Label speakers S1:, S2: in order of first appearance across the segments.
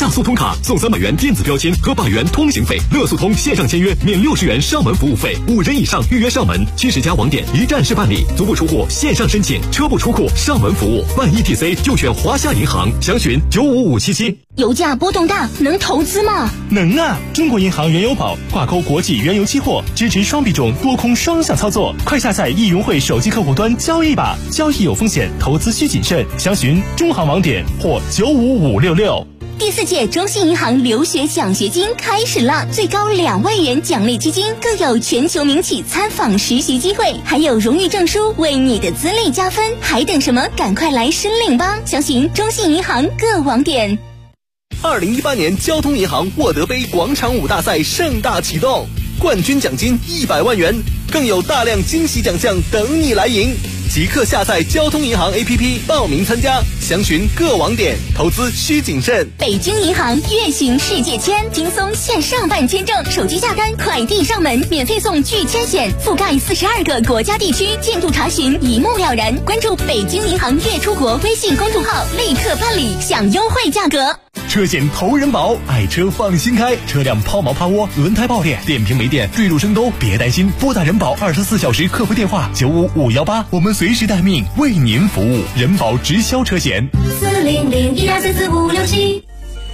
S1: 下速通卡送300元电子标签和100元通行费，乐速通线上签约免60元上门服务费，5人以上预约上门，70家网点一站式办理，足不出户线上申请，车不出库上门服务，办 ETC 就选华夏银行，详询95577。
S2: 油价波动大，能投资吗？
S3: 能啊！中国银行原油宝挂钩国际原油期货，支持双币种多空双向操作，快下载易云汇手机客户端交易吧，交易有风险，投资需谨慎，详询中行网点或95566。
S2: 第4届中信银行留学奖学金开始了，最高2万元奖励基金，更有全球名企参访实习机会，还有荣誉证书为你的资历加分，还等什么？赶快来申领吧！详询中信银行各网点。
S4: 2018年交通银行沃德杯广场舞大赛盛大启动，冠军奖金100万元，更有大量惊喜奖项等你来赢。即刻下载交通银行 APP 报名参加，详询各网点，投资需谨慎。
S2: 北京银行月行世界签，轻松线上办签证，手机下单，快递上门，免费送拒签险，覆盖42个国家地区，进度查询一目了然。关注北京银行月出国微信公众号，立刻办理，享优惠价格。
S3: 车险投人保，爱车放心开，车辆抛锚趴窝、轮胎爆裂、电瓶没电、坠入深沟，别担心，拨打人保24小时客服电话95518，我们随时待命，为您服务。人保直销车险
S5: 40012344567。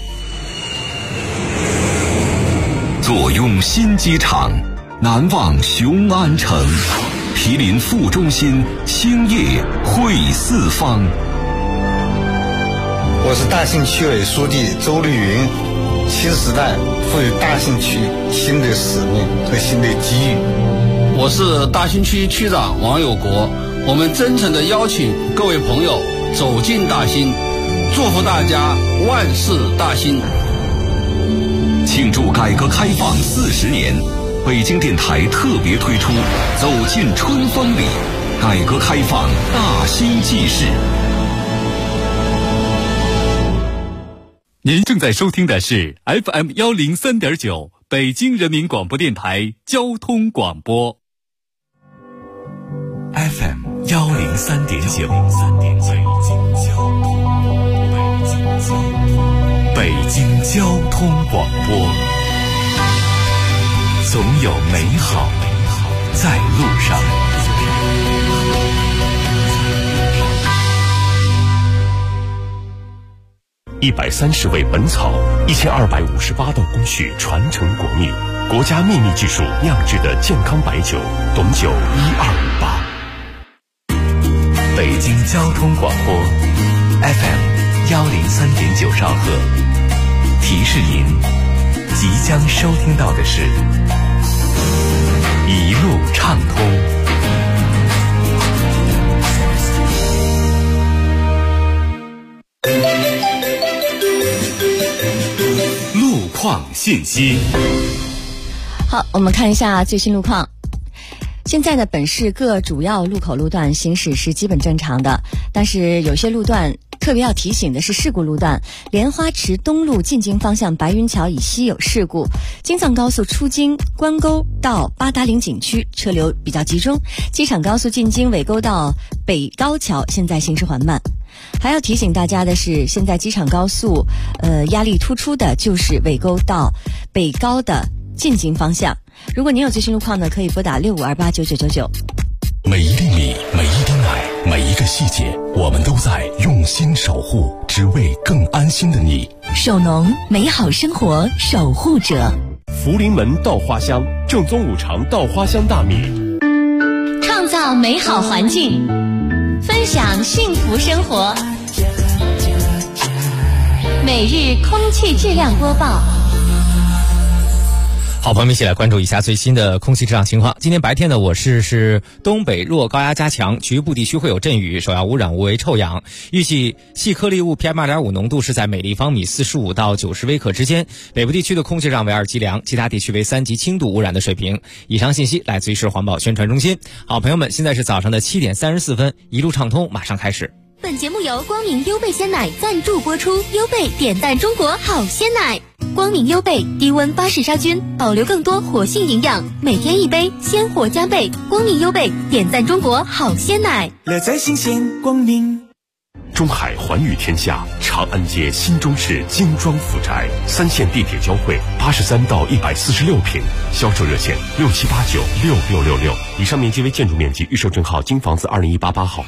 S1: 坐拥新机场，难忘雄安城，毗邻副中心，青叶汇四方。
S6: 我是大兴区委书记周绿云，新时代赋予大兴区新的使命和新的机遇。
S7: 我是大兴区区长王有国，我们真诚地邀请各位朋友走进大兴，祝福大家万事大兴。
S1: 庆祝改革开放40年，北京电台特别推出走进春风里，改革开放大兴纪事。
S8: 您正在收听的是 FM 103.9北京人民广播电台交通广播。
S9: FM 103.9北京交通广播，总有美好在路上。130味本草，1258道工序传承国秘，国家秘密技术酿制的健康白酒，董酒1258。北京交通广播 FM 103.9兆赫，提示您即将收听到的是一路畅通。路况信息。
S10: 好，我们看一下最新路况。现在呢，本市各主要路口路段行驶是基本正常的，但是有些路段特别要提醒的是事故路段，莲花池东路进京方向白云桥以西有事故，京藏高速出京关沟到八达岭景区车流比较集中，机场高速进京尾沟到北高桥现在行驶缓慢。还要提醒大家的是，现在机场高速压力突出的就是尾沟到北高的进京方向。如果您有最新路况呢，可以拨打65289999。
S9: 每一粒米，每一滴奶，每一个细节，我们都在用心守护，只为更安心的你。
S5: 首农，美好生活守护者。
S9: 福临门稻花香，正宗五常稻花香大米，
S5: 创造美好环境，分享幸福生活。每日空气质量播报。
S11: 好，朋友们一起来关注一下最新的空气质量情况。今天白天的我市是东北弱高压加强，局部地区会有阵雨，首要污染物为臭氧。预计细颗粒物 PM2.5 浓度是在每立方米45到90微克之间。北部地区的空气质量为2级良，其他地区为3级轻度污染的水平。以上信息来自于市环保宣传中心。好，朋友们，现在是早上的7点34分，一路畅通马上开始。
S2: 本节目由光明优贝鲜奶赞助播出，优贝点赞中国好鲜奶。光明优贝低温巴氏杀菌，保留更多活性营养，每天一杯，鲜活加倍。光明优贝点赞中国好鲜奶，
S12: 乐在新鲜光明。
S1: 中海寰宇天下，长安街新中式精装复宅，3线地铁交汇，83到146平，销售热线67896666。以上面积为建筑面积，预售证号京房子20188号。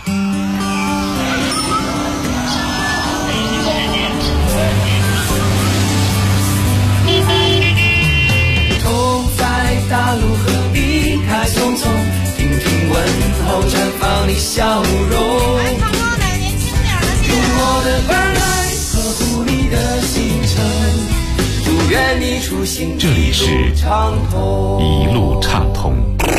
S12: 大路何必开匆匆，听听问候，绽放你笑容。用我的耳来呵护你的行程，祝愿你出行
S1: 这里是一路畅通。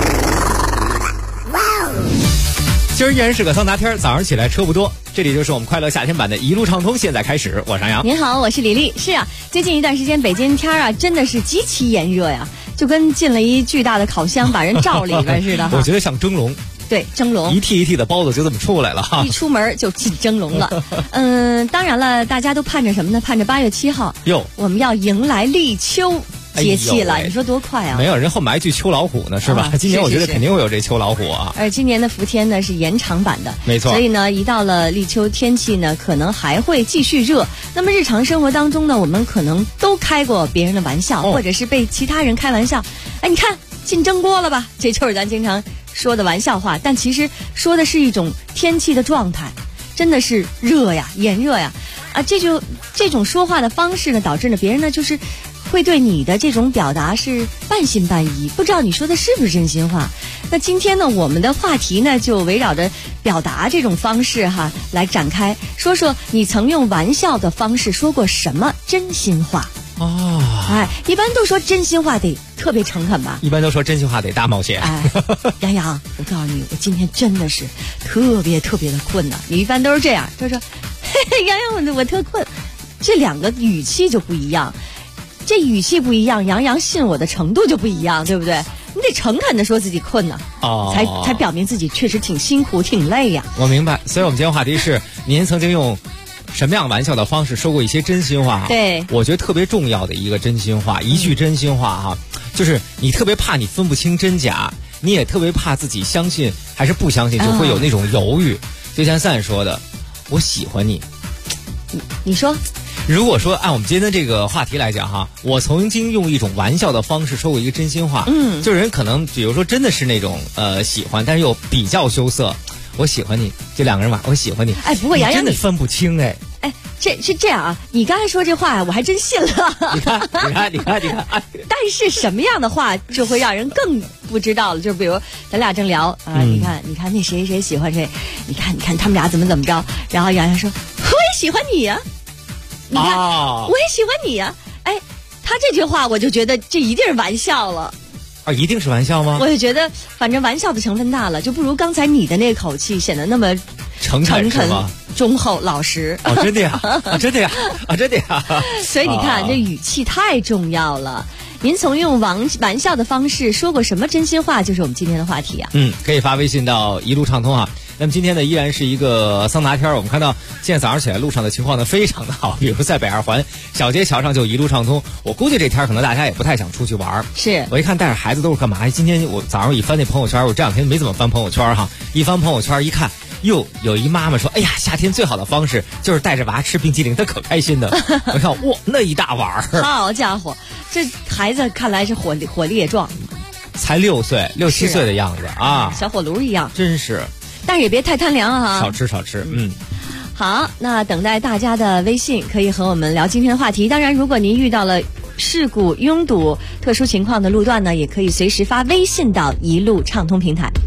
S11: 今儿依然是个桑拿天，早上起来车不多。这里就是我们快乐夏天版的一路畅通，现在开始，我是杨洋。
S10: 您好，我是李丽。是啊，最近一段时间北京天啊，真的是极其炎热呀，就跟进了一巨大的烤箱把人罩里边似的。
S11: 我觉得像蒸笼。
S10: 对，蒸笼，
S11: 一屉一屉的包子就这么出来了哈，
S10: 一出门就进蒸笼了。当然了，大家都盼着什么呢？盼着8月7号，我们要迎来立秋节气了，你说多快啊！
S11: 没有，人后面还句秋老虎呢，是吧？今年我觉得肯定会有这秋老虎啊。
S10: 而今年的伏天呢是延长版的，
S11: 没错。
S10: 所以呢，一到了立秋，天气呢可能还会继续热。那么日常生活当中呢，我们可能都开过别人的玩笑，或者是被其他人开玩笑。哎，你看进蒸锅了吧？这就是咱经常说的玩笑话，但其实说的是一种天气的状态，真的是热呀，炎热呀，啊，这种说话的方式呢，导致呢别人呢就是会对你的这种表达是半信半疑，不知道你说的是不是真心话。那今天呢，我们的话题呢就围绕着表达这种方式哈来展开，说说你曾用玩笑的方式说过什么真心话。哎，一般都说真心话得特别诚恳吧？
S11: 一般都说真心话得大冒险。
S10: 哎，杨洋，我告诉你，我今天真的是特别特别的困呢。你一般都是这样，他说：“嘿嘿，杨洋，我特困。”这两个语气就不一样，这语气不一样，杨洋信我的程度就不一样，对不对？你得诚恳的说自己困呢，才表明自己确实挺辛苦、挺累呀。
S11: 我明白，所以我们今天话题是：您曾经用什么样玩笑的方式说过一些真心话？
S10: 对，
S11: 我觉得特别重要的一个真心话，一句真心话哈，就是你特别怕你分不清真假，你也特别怕自己相信还是不相信，就会有那种犹豫。就像San说的，我喜欢你。
S10: 你说，
S11: 如果说按我们今天的这个话题来讲哈，我曾经用一种玩笑的方式说过一个真心话，就是人可能比如说真的是那种喜欢，但是又比较羞涩。我喜欢你，这两个人嘛，我喜欢你。
S10: 哎，不过杨洋
S11: 真的分不清哎。
S10: 哎，这是这样啊，你刚才说这话我还真信了。
S11: 你看。
S10: 但是什么样的话就会让人更不知道了？就比如咱俩正聊啊，你看那谁谁喜欢谁，你看他们俩怎么着，然后杨洋说我也喜欢你呀，你看我也喜欢你呀，哎，他这句话我就觉得这一定是玩笑了。
S11: 啊，一定是玩笑吗？
S10: 我就觉得，反正玩笑的成分大了，就不如刚才你的那个口气显得那么
S11: 诚恳、
S10: 忠厚、老实。
S11: 哦，真的呀，真的呀，真的呀。
S10: 所以你看，这语气太重要了。您从用玩笑的方式说过什么真心话，就是我们今天的话题啊。
S11: 可以发微信到一路畅通啊。那么今天呢，依然是一个桑拿天，我们看到现在早上起来路上的情况呢非常的好，比如在北二环小街桥上就一路畅通。我估计这天可能大家也不太想出去玩，
S10: 是
S11: 我一看带着孩子都是干嘛？今天我早上一翻那朋友圈，我这两天没怎么翻朋友圈哈，一翻朋友圈一看，又有一妈妈说：“哎呀，夏天最好的方式就是带着娃吃冰淇淋，她可开心的。”我看哇，那一大碗儿，
S10: 好家伙，这孩子看来是火力也壮，
S11: 才6岁、6、7岁的样子啊，
S10: 小火炉一样，
S11: 真是。
S10: 但是也别太贪凉啊，
S11: 少吃。
S10: 好，那等待大家的微信，可以和我们聊今天的话题。当然，如果您遇到了事故、拥堵、特殊情况的路段呢，也可以随时发微信到一路畅通平台。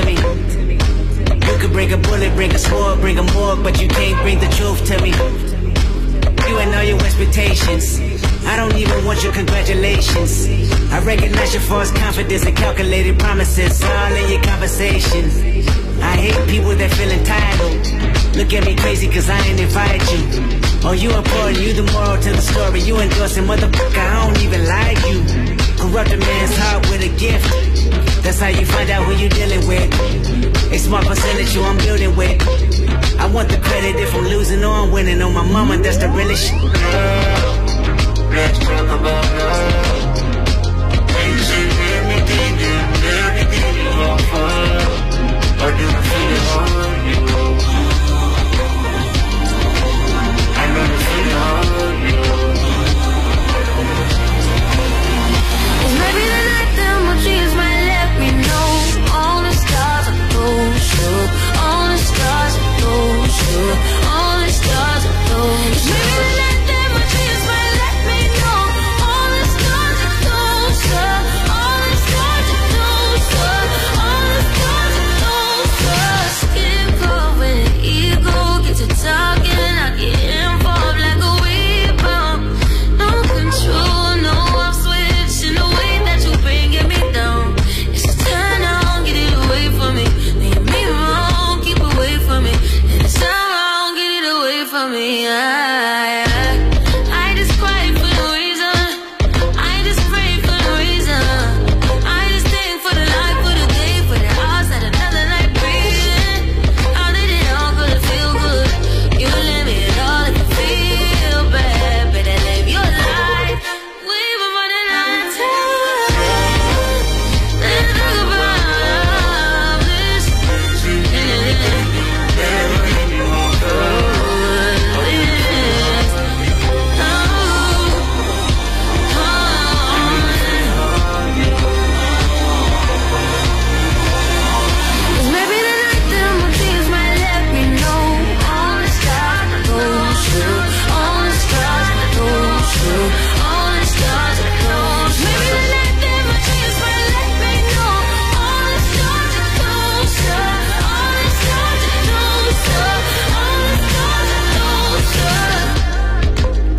S13: to me. You could bring a bullet, bring a sword, bring a morgue, but you can't bring the truth to me. You and all your expectations, I don't even want your congratulations. I recognize your false confidence and calculated promises all in your conversation. I hate people that feel entitled. Look at me crazy cause I ain't invite you. Oh, you important, you the moral to the story. You endorsing, motherfucker, I don't even like you. Corrupt a man's heart with a gift. That's how you find out who you dealing with. A smart percentage you I'm building with. I want the credit if I'm losing or I'm winning. On my mama, that's the realest shit. Let's talk about love. Everything you offer. I do feel it on you. I know you feel it on you. It's maybe the night that my dreams might let me know. All the stars are closer. All the stars are closer. All the stars are closer. Maybe the night that my dreams might let me know. All the stars are closer. All the stars are closer. All the stars are closer. Skin cold when the ego gets to talking. I get involved like a rebound. No control, no I'm switching the way that you bringing me down. It's a turn on, get it away from me. Leave me wrong, keep away from me. And it's not wrong, get it away from me. I just cry for no reason. I just pray for no reason. I just think for the life, for the day, for the outside, another night breathing. How did it all go to feel good? You let me at all if you feel bad. Better live your life. We've been running out of time. Let's talk about this. Maybe the night that my dreams might let me know. All the stars are closer. All the stars are closer. All the stars are closer. Maybe the night that my dreams might let me know. All the stars are closer. All the stars are closer. All the stars are closer.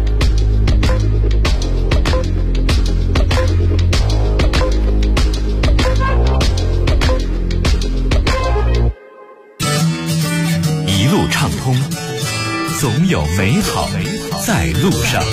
S9: 一路畅通，总有美好在路上。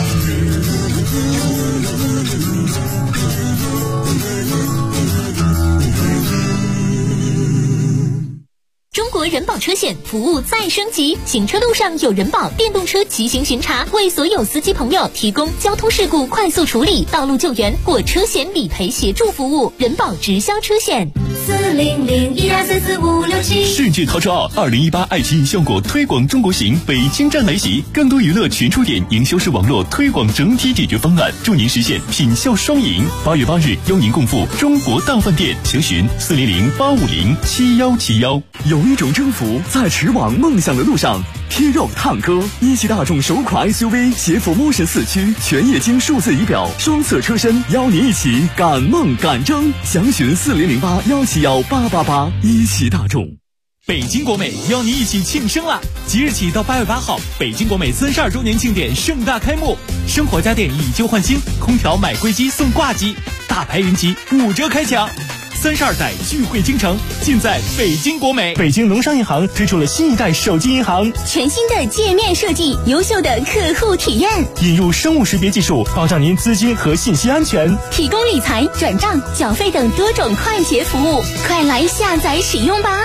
S2: 中国人保车险服务再升级，行车路上有人保电动车骑行巡查，为所有司机朋友提供交通事故快速处理、道路救援或车险理赔协助服务。人保直销车险40012344567。
S3: 世界淘车奥2018爱奇艺效果推广中国行北京站来袭，更多娱乐全出点，营销式网络推广整体解决方案，助您实现品效双赢。8月8日，邀您共赴中国大饭店，详询40085071171。
S1: 有一种征服在驰往梦想的路上。贴肉探歌，一汽大众首款 SUV 携辅 Motion 4驱，全液晶数字仪表，双色车身，邀您一起赶梦赶征。详询4008171888。一汽大众。
S3: 北京国美邀您一起庆生啦！即日起到8月8号，北京国美32周年庆典盛大开幕，生活家电以旧换新，空调买柜机送挂机，大牌云集5折开抢。32代聚会京城，尽在北京国美。北京农商银行推出了新一代手机银行，
S2: 全新的界面设计，优秀的客户体验，
S3: 引入生物识别技术，保障您资金和信息安全，
S2: 提供理财、转账、缴费等多种快捷服务，快来下载使用吧！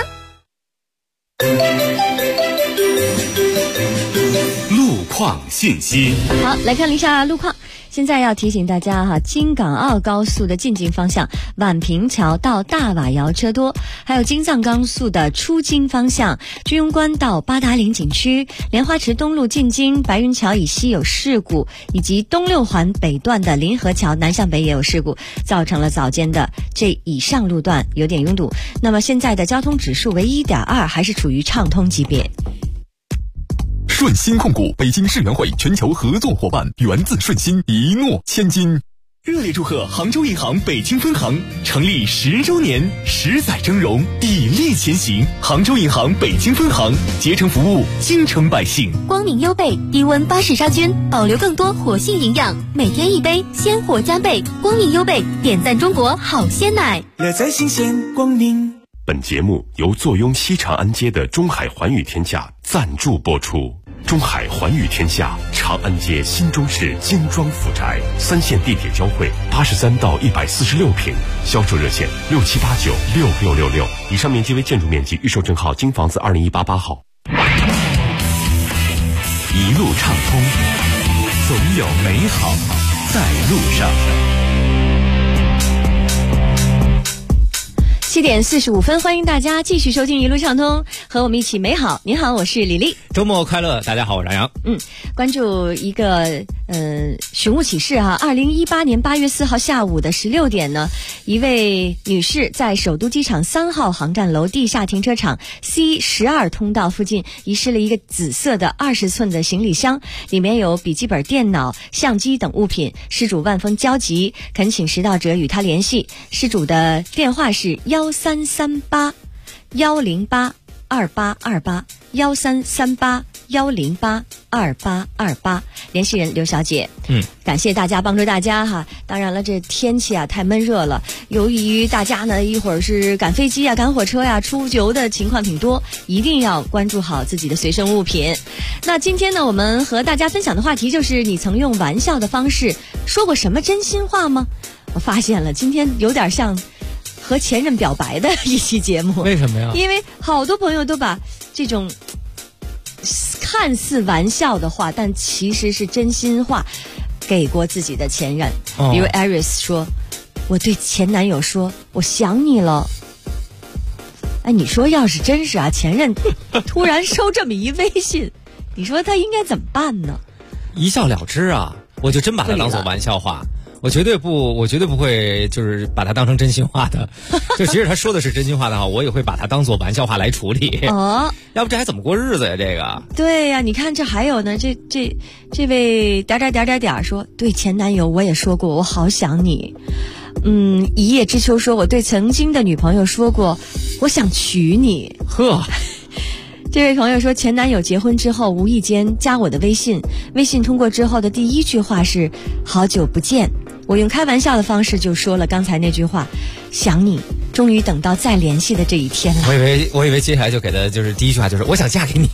S9: 路况信息。
S10: 好，来看一下路况。现在要提醒大家哈，京港澳高速的进京方向，宛平桥到大瓦窑车多，还有京藏高速的出京方向，居庸关到八达岭景区，莲花池东路进京，白云桥以西有事故，以及东六环北段的临河桥南向北也有事故，造成了早间的这以上路段有点拥堵。那么现在的交通指数为 1.2， 还是处于畅通级别。
S1: 顺鑫控股北京世园会全球合作伙伴，源自顺鑫，一诺千金。
S3: 热烈祝贺杭州银行北京分行成立10周年，10载峥嵘，砥砺前行。杭州银行北京分行竭诚服务京城百姓。
S2: 光明优贝低温巴氏杀菌，保留更多活性营养，每天一杯，鲜活加倍。光明优贝点赞中国好鲜奶，
S12: 乐在新鲜光明。
S14: 本节目由坐拥西长安街的中海环宇天下赞助播出。中海环宇天下，长安街新中式精装府宅，3线地铁交汇，83到146平，销售热线67896666。以上面积为建筑面积，预售证号京房子20188号。
S9: 一路畅通，总有美好在路上。
S10: 7点45分，欢迎大家继续收听一路畅通，和我们一起美好。您好，我是李丽。
S11: 周末快乐，大家好，我是杨洋。
S10: 关注一个寻物启事哈。2018年8月4号下午的16点呢，一位女士在首都机场3号航站楼地下停车场 C12 通道附近遗失了一个紫色的20寸的行李箱，里面有笔记本电脑、相机等物品。失主万分焦急，恳请拾到者与他联系。失主的电话是1338-108-2828，1338-108-2828，联系人刘小姐。感谢大家帮助大家哈。当然了，这天气啊太闷热了，由于大家呢一会儿是赶飞机啊、赶火车呀、出游的情况挺多，一定要关注好自己的随身物品。那今天呢，我们和大家分享的话题就是你曾用玩笑的方式说过什么真心话吗？我发现了，今天有点像和前任表白的一期节目。
S11: 为什么呀？因
S10: 为好多朋友都把这种看似玩笑的话，但其实是真心话给过自己的前任。比如 Aris 说，我对前男友说我想你了。哎，你说要是真是前任突然收这么一微信，你说他应该怎么办呢？
S11: 一笑了之啊，我就真把它当做玩笑话。我绝对不会就是把它当成真心话的。就即使他说的是真心话的话，我也会把它当做玩笑话来处理。要不这还怎么过日子呀？这个。
S10: 对呀，你看这还有呢，这位说，对前男友我也说过我好想你。一叶知秋说，我对曾经的女朋友说过我想娶你。
S11: 呵。
S10: 这位朋友说，前男友结婚之后无意间加我的微信，微信通过之后的第一句话是好久不见。我用开玩笑的方式就说了刚才那句话，想你，终于等到再联系的这一天了。
S11: 我以为接下来就给的就是第一句话就是我想嫁给你。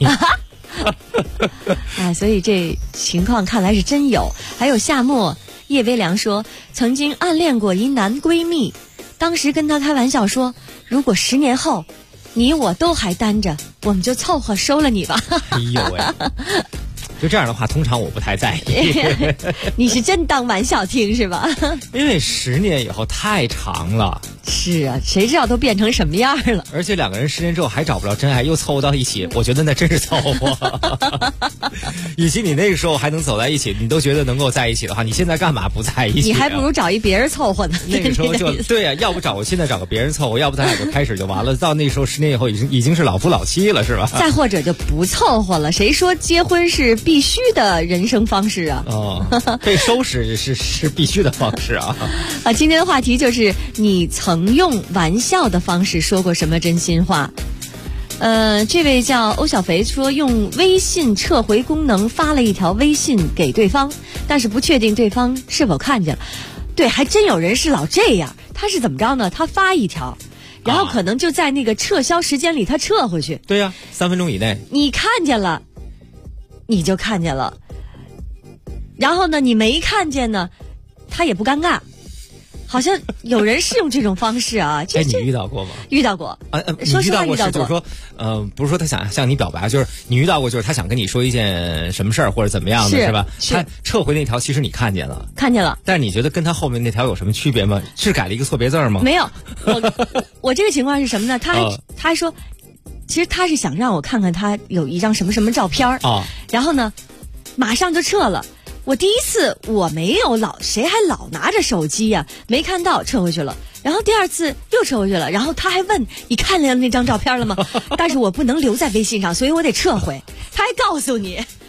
S10: 所以这情况看来是真有。还有夏末叶微凉说，曾经暗恋过一男闺蜜，当时跟他开玩笑说，如果10年后你我都还单着，我们就凑合收了你吧。
S11: 哎呦喂，就这样的话通常我不太在意。
S10: 你是真当玩笑听是吧？
S11: 因为10年以后太长了。
S10: 是啊，谁知道都变成什么样了。
S11: 而且2个人10年之后还找不着真爱，又凑合到一起，我觉得那真是凑合。以及你那个时候还能走在一起，你都觉得能够在一起的话，你现在干嘛不在一起？
S10: 你还不如找一别人凑合呢。
S11: 那个时候就对呀，要不现在找个别人凑合，要不咱俩就开始就完了。到那时候10年以后已经是老夫老妻了，是吧？
S10: 再或者就不凑合了。谁说结婚是必须的人生方式啊？
S11: 被收拾是必须的方式啊。
S10: 今天的话题就是你曾用玩笑的方式说过什么真心话？这位叫欧小肥说，用微信撤回功能发了一条微信给对方，但是不确定对方是否看见了。对，还真有人是老这样。他是怎么着呢？他发一条，然后可能就在那个撤销时间里他撤回去。
S11: 对呀，3分钟以内。
S10: 你看见了，你就看见了。然后呢，你没看见呢，他也不尴尬。好像有人是用这种方式啊。
S11: 你遇到过吗？
S10: 遇到过。
S11: 你遇到过是就是说，不是说他想向你表白，就是你遇到过，就是他想跟你说一件什么事儿或者怎么样的，是吧？他撤回那条，其实你看见了，但是你觉得跟他后面那条有什么区别吗？是改了一个错别字吗？
S10: 没有。我这个情况是什么呢？他还说，其实他是想让我看看他有一张什么什么照片然后呢，马上就撤了。我第一次我没有谁还老拿着手机呀，没看到撤回去了。然后第二次又撤回去了，然后他还问你看见那张照片了吗？但是我不能留在微信上，所以我得撤回。他还告诉你，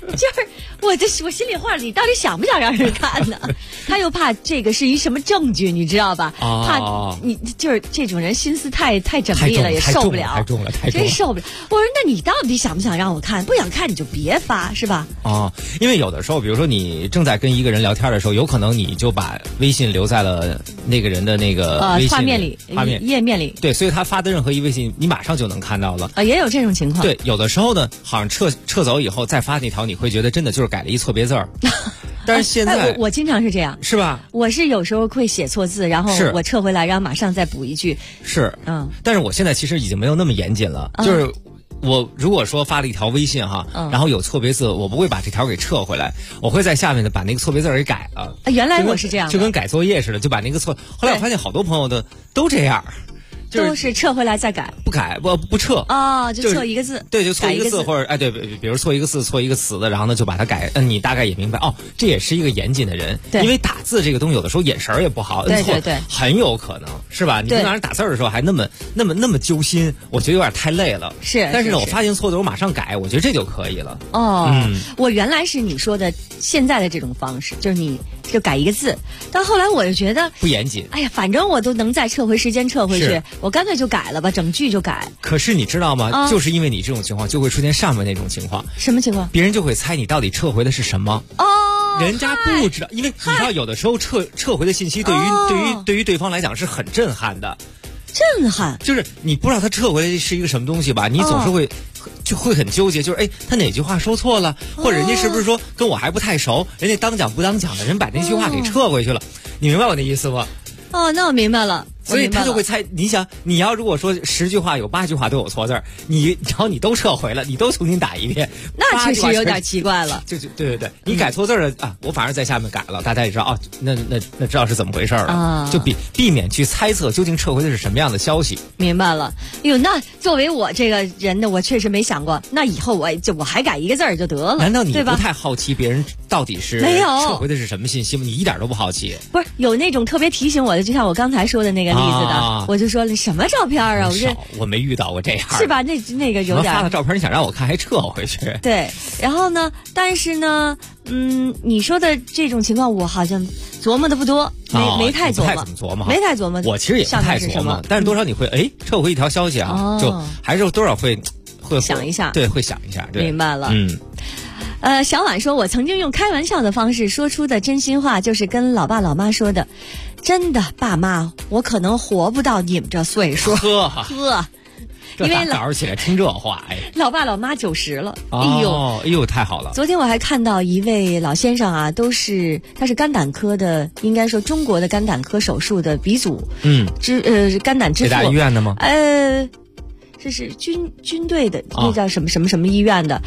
S10: 就是我心里话，你到底想不想让人看呢？他又怕这个是一什么证据，你知道吧？怕你就是这种人心思太缜密了，也受不了，
S11: 太重了，
S10: 真受不了。我说那你到底想不想让我看？不想看你就别发，是吧？
S11: 因为有的时候，比如说你正在跟一个人聊天的时候，有可能你就把微信留在了那个人的那个微信
S10: 画面里、页面里。
S11: 对，所以他发的任何一微信，你马上就能看到了。
S10: 也有这种情况。
S11: 对，有的时候呢，好像撤走以后再发那条，你会觉得真的就是改了一错别字儿。但是现在
S10: 我经常是这样，
S11: 是吧？
S10: 我是有时候会写错字，然后我撤回来，然后马上再补一句。
S11: 是，但是我现在其实已经没有那么严谨了，就是我如果说发了一条微信哈，然后有错别字，我不会把这条给撤回来，我会在下面的把那个错别字给改了。
S10: 原来我是这样的，
S11: 就跟改作业似的，就把那个错。后来我发现好多朋友都这样。
S10: 都是撤回来再改，
S11: 不改不撤
S10: 就错一个字，
S11: 对，就错一个字或者对，比如错一个字错一个词的，然后呢就把它改，你大概也明白这也是一个严谨的人，因为打字这个东西有的时候眼神也不好，
S10: 对，
S11: 很有可能是吧？你在那人打字的时候还那么揪心，我觉得有点太累了。
S10: 是，
S11: 但是呢，我发现错的我马上改，我觉得这就可以了。
S10: 我原来是你说的现在的这种方式，就是你就改一个字，但后来我就觉得
S11: 不严谨。
S10: 哎呀，反正我都能再撤回时间撤回去，我干脆就改了吧，整句就改。
S11: 可是你知道吗？就是因为你这种情况，就会出现上面那种情况。
S10: 什么情况？
S11: 别人就会猜你到底撤回的是什么。人家不知道，因为你知道，有的时候撤回的信息对于对方来讲是很震撼的。
S10: 震撼，
S11: 就是你不知道他撤回来是一个什么东西吧？你总是会很纠结，就是他哪句话说错了，或者人家是不是说跟我还不太熟，人家当讲不当讲的人把那句话给撤回去了，你明白我那意思吗？
S10: 那我明白了。
S11: 所以他就会猜，你想，你要如果说10句话有8句话都有错字儿，然后你都撤回了，你都重新打一遍，
S10: 那确实有点奇怪了。
S11: 对，你改错字了我反而在下面改了，大家也知道那知道是怎么回事了，就避免去猜测究竟撤回的是什么样的消息。
S10: 明白了。那作为我这个人呢，我确实没想过，那以后我还改一个字儿就得了。
S11: 难道你不太好奇别人到底是
S10: 没有
S11: 撤回的是什么信息吗？你一点都不好奇？
S10: 不是有那种特别提醒我的，就像我刚才说的那个例子的，我就说了什么照片啊？
S11: 我没遇到过这样，
S10: 是吧？那个有点
S11: 发的照片，你想让我看还撤回去？
S10: 对，然后呢？但是呢，你说的这种情况，我好像琢磨的不多，没太琢磨，
S11: 怎么琢磨？
S10: 没太琢磨。
S11: 我其实也不太琢磨，但是多少你会撤回一条消息就还是多少会
S10: 想一下，
S11: 对，会想一下，对，
S10: 明白了，小婉说，我曾经用开玩笑的方式说出的真心话，就是跟老爸老妈说的。真的，爸妈，我可能活不到你们这岁数。因为
S11: 早上起来听这话，
S10: 老爸老妈90了，
S11: 哎呦，太好了！
S10: 昨天我还看到一位老先生啊，他是肝胆科的，应该说中国的肝胆科手术的鼻祖，肝胆之父。
S11: 北大医院的吗？
S10: 这是军队的，那叫什么医院的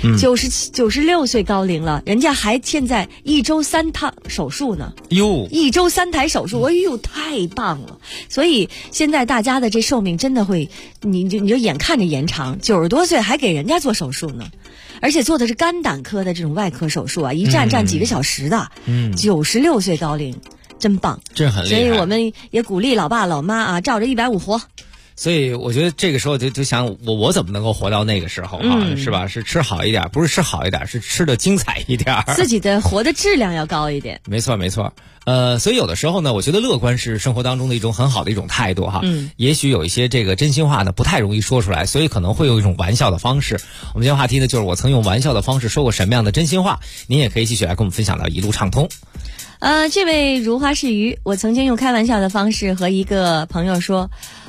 S10: ，96岁高龄了，人家还现在1周3趟手术呢。1周3台手术，太棒了！所以现在大家的这寿命真的会，你就眼看着延长，90多岁还给人家做手术呢，而且做的是肝胆科的这种外科手术啊，一站几个小时的，96岁高龄，真棒，
S11: 真很厉害。
S10: 所以我们也鼓励老爸老妈照着150活。
S11: 所以我觉得这个时候就想我怎么能够活到那个时候是吧？是吃好一点，不是吃好一点，是吃的精彩一点，
S10: 自己的活的质量要高一点。
S11: 没错。所以有的时候呢，我觉得乐观是生活当中的一种很好的一种态度也许有一些这个真心话呢不太容易说出来，所以可能会有一种玩笑的方式。我们今天话题呢就是我曾用玩笑的方式说过什么样的真心话，您也可以继续来跟我们分享到一路畅通。
S10: 这位如花似鱼，我曾经用开玩笑的方式和一个朋友说。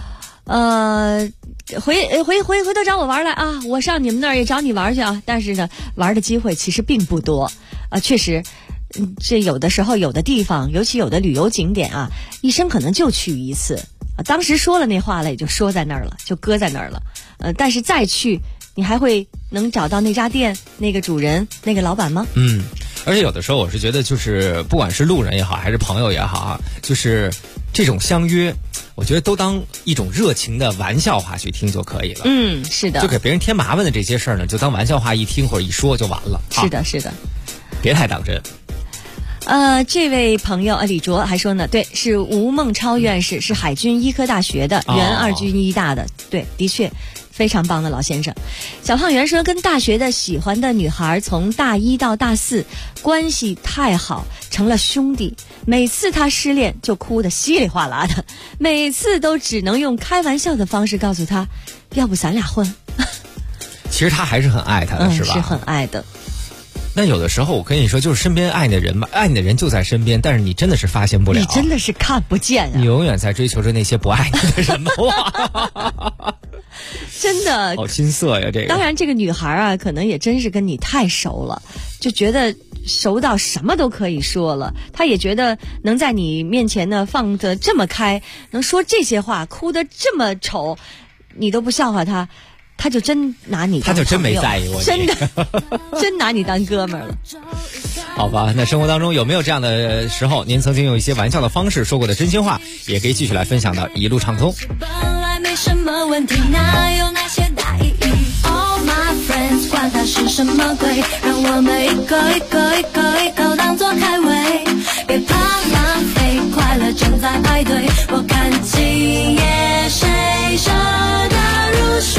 S10: 回头找我玩来啊！我上你们那儿也找你玩去啊！但是呢，玩的机会其实并不多确实，这有的时候有的地方，尤其有的旅游景点啊，一生可能就去一次当时说了那话了，也就说在那儿了，就搁在那儿了但是再去，你还会能找到那家店、那个主人、那个老板吗？
S11: 而且有的时候我是觉得，就是不管是路人也好，还是朋友也好就是这种相约，我觉得都当一种热情的玩笑话去听就可以了。
S10: 是的，
S11: 就给别人添麻烦的这些事儿呢，就当玩笑话一听或者一说就完了。
S10: 是的，
S11: 别太当真。
S10: 这位朋友李卓还说呢，对，是吴孟超院士，是海军医科大学的，原2军医大的，对，的确。 非常棒的老先生。小胖圆说，跟大学的喜欢的女孩从大1到大4关系太好，成了兄弟，每次他失恋就哭得稀里哗啦的，每次都只能用开玩笑的方式告诉他，要不咱俩混。
S11: 其实他还是很爱他的，是吧？
S10: 是很爱的。
S11: 但有的时候我跟你说，就是身边爱你的人吧，爱你的人就在身边，但是你真的是发现不了，
S10: 你真的是看不见啊！
S11: 你永远在追求着那些不爱你的人吗？
S10: 真的
S11: 好青涩呀，这个。
S10: 当然，这个女孩啊，可能也真是跟你太熟了，就觉得熟到什么都可以说了。她也觉得能在你面前呢放得这么开，能说这些话，哭得这么丑，你都不笑话她。他就真拿你当朋友，
S11: 他就真没在意我，
S10: 真的真拿你当哥们儿了。
S11: 好吧，那生活当中有没有这样的时候，您曾经用一些玩笑的方式说过的真心话，也可以继续来分享到一路畅通。
S13: 本来没什么问题，哪有那些大意义 ？All my friends， 管它是什么鬼，让我们一个一个一个一个当作开胃，别怕浪费，快乐正在排队。我看今夜谁舍得入睡？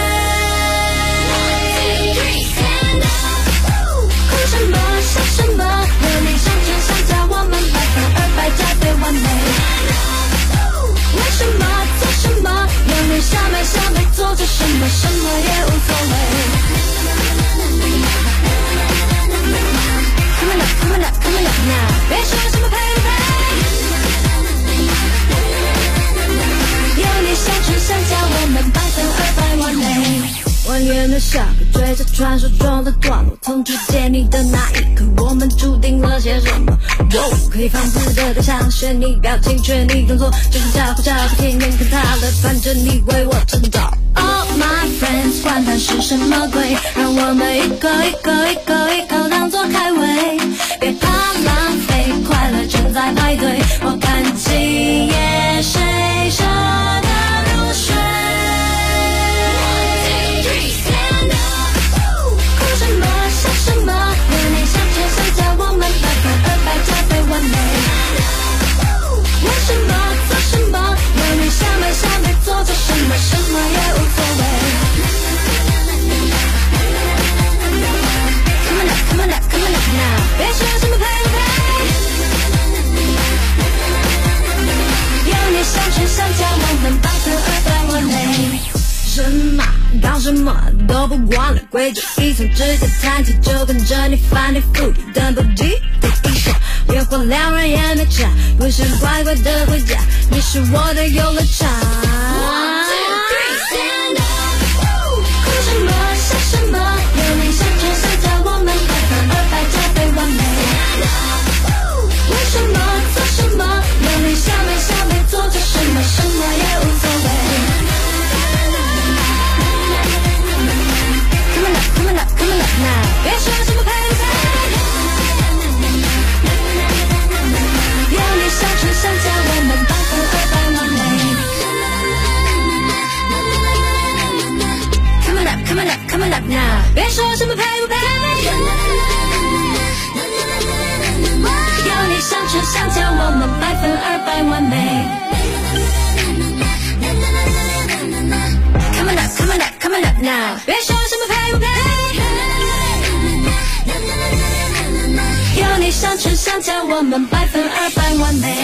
S13: 什么想什么，有你相乘相加，我们100%加倍完美。为什么做什么，有你想没想没做着什么，什么也无所谓。Come on up, come on up, come on up now， 别说什么配不配，有你相乘相加，我们100%完美。蜿蜒的小河追着传说中的段落，从遇见你的那一刻，我们注定了些什么？可以放肆的对象，选你表情，却你动作，就是叫不叫不听人看他了，反正你为我征兆。All my friends， 管它是什么鬼，让我们一个一个一个一个当作开胃，别怕浪费，快乐正在排队。我看今夜谁舍得入睡？什么？有你相乘相加，我们100%加倍完美。为什么做什么？有你想没想没做着什么，什么也无所谓。Come on up, come on up, come on up now， 别说什么配不配，有你相乘相加，我们100%完美。什么搞什么都不管了，规矩一从指甲弹起，就跟着你翻来覆去，等不及第一首，别火2人也没差，不想乖乖的回家，你是我的游乐场。哭什么笑什么，有你相乘相加，我们100%加倍完美。为什么做什么，有你想没想没做着什么，什么也无所谓。Come on up, come on up now， 别说什么配不配，有你相乘相加，我们100%完美。Come on up, come on up, come on up now， 别说什么配不配，有你相乘相加，我们100%完美。Come on up, come on up, come on up now， 别说什么配不配，有你相乘相加，我们100%完美。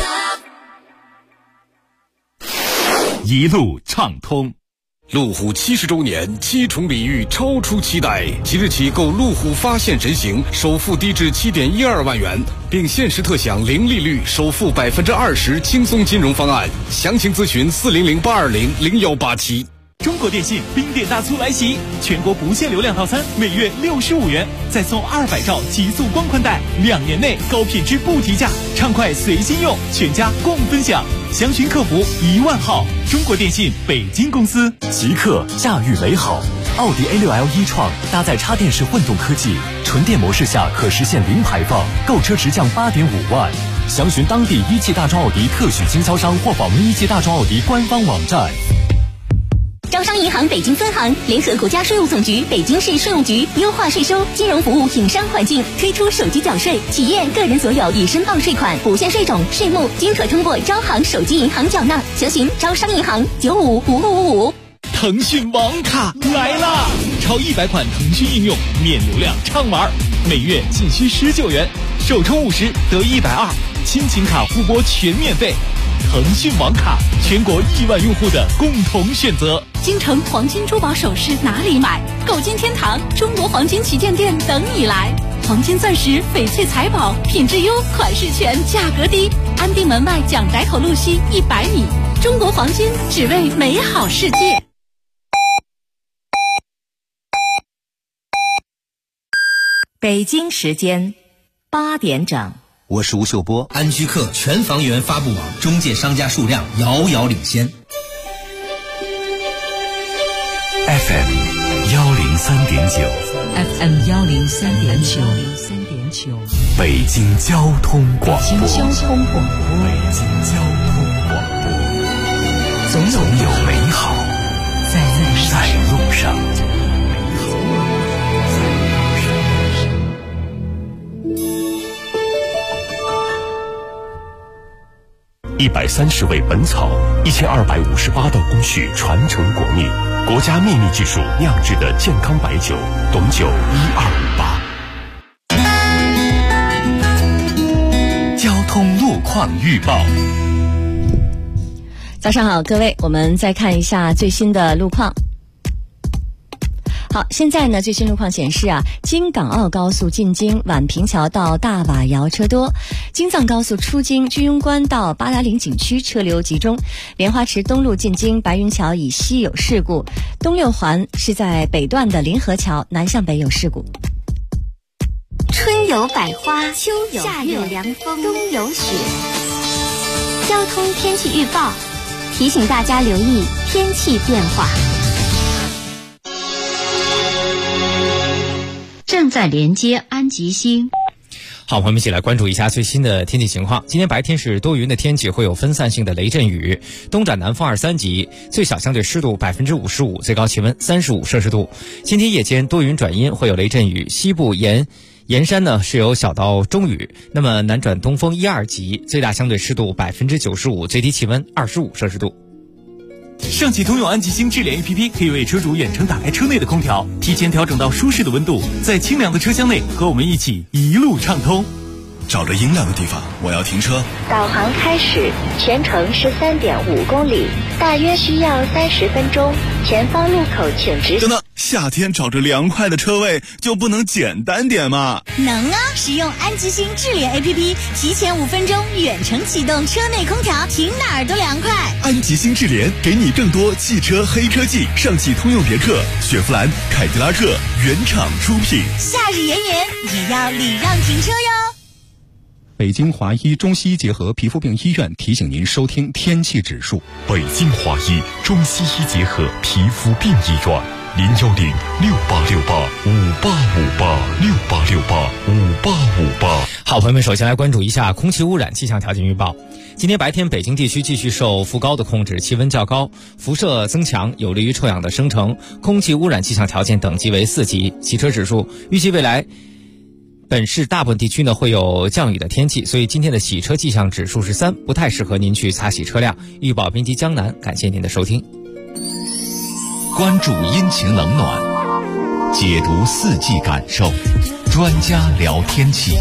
S1: 一路畅通。
S15: 路虎70周年7重礼遇超出期待，即日起购路虎发现神行，首付低至7.12万元，并限时特享零利率，首付20%轻松金融方案。详情咨询400-820-0187。
S3: 中国电信冰点大促来袭，全国不限流量套餐每月65元，再送200兆极速光宽带，2年内高品质不提价，畅快随心用，全家共分享。详询客服10000号。中国电信北京公司。
S16: 极客驾驭美好，奥迪A6L e-tron搭载插电式混动科技，纯电模式下可实现零排放，购车直降8.5万。详询当地一汽大众奥迪特许经销商或访问一汽大众奥迪官方网站。
S2: 招商银行北京分行联合国家税务总局、北京市税务局优化税收金融服务营商环境，推出手机缴税，企业个人所有已申报税款不限税种税目均可通过招行手机银行缴纳。详询招商银行955555。
S17: 腾讯网卡来啦！超100款腾讯应用，免流量畅玩，每月仅需19元，首充50得120，亲情卡互拨全免费。腾讯网卡，全国亿万用户的共同选择。
S18: 京城黄金珠宝首饰哪里买？购金天堂中国黄金旗舰店等你来。黄金钻石、翡翠财宝，品质优，款式全，价格低。安定门外蒋宅口路西100米。中国黄金，只为美好世界。
S19: 北京时间8点整。
S20: 我是吴秀波。安居客全房源发布网中介商家数量遥遥领先。
S9: FM 103.9
S19: FM 103.9
S9: 北京交通广播。
S19: 北京交通广播。总有美好在路上。
S14: 130味本草，1258道工序传承国秘，国家秘密技术酿制的健康白酒，董酒1258。
S9: 交通路况预报。
S10: 早上好，各位，我们再看一下最新的路况。好，现在呢，最新路况显示京港澳高速进京宛平桥到大瓦窑车多，京藏高速出京居庸关到八达岭景区车流集中，莲花池东路进京白云桥以西有事故，东六环是在北段的临河桥南向北有事故。
S2: 春有百花，秋有夏有凉风，冬有雪。交通天气预报提醒大家留意天气变化。
S19: 正在连接安吉星。
S11: 好，朋友们一起来关注一下最新的天气情况。今天白天是多云的天气，会有分散性的雷阵雨，东转南风2、3级，最小相对湿度55%，最高气温35摄氏度。今天夜间多云转阴，会有雷阵雨，西部沿山呢是有小到中雨，那么南转东风1、2级，最大相对湿度95%，最低气温25摄氏度。
S3: 上汽通用安吉星智联 APP 可以为车主远程打开车内的空调，提前调整到舒适的温度，在清凉的车厢内和我们一起一路畅通。
S21: 找个阴凉的地方，我要停车。
S2: 导航开始，全程13.5公里，大约需要30分钟。前方路口请直行。
S21: 等等，夏天找着凉快的车位就不能简单点吗？
S2: 能啊！使用安吉星智联 APP， 提前5分钟远程启动车内空调，停哪儿都凉快。
S21: 安吉星智联给你更多汽车黑科技，上汽通用别克、雪佛兰、凯迪拉克原厂出品。
S2: 夏日炎炎也要礼让停车哟。
S22: 北京华医中西医结合皮肤病医院提醒您收听天气指数。
S14: 北京华医中西医结合皮肤病医院，010-6868-5858，6868-5858。
S11: 好，朋友们，首先来关注一下空气污染气象条件预报。今天白天北京地区继续受副高的控制，气温较高，辐射增强，有利于臭氧的生成，空气污染气象条件等级为4级。汽车指数预计未来本市大部分地区呢会有降雨的天气，所以今天的洗车气象指数是3，不太适合您去擦洗车辆。预报编辑江南，感谢您的收听。
S9: 关注阴晴冷暖，解读4季感受，专家聊天气。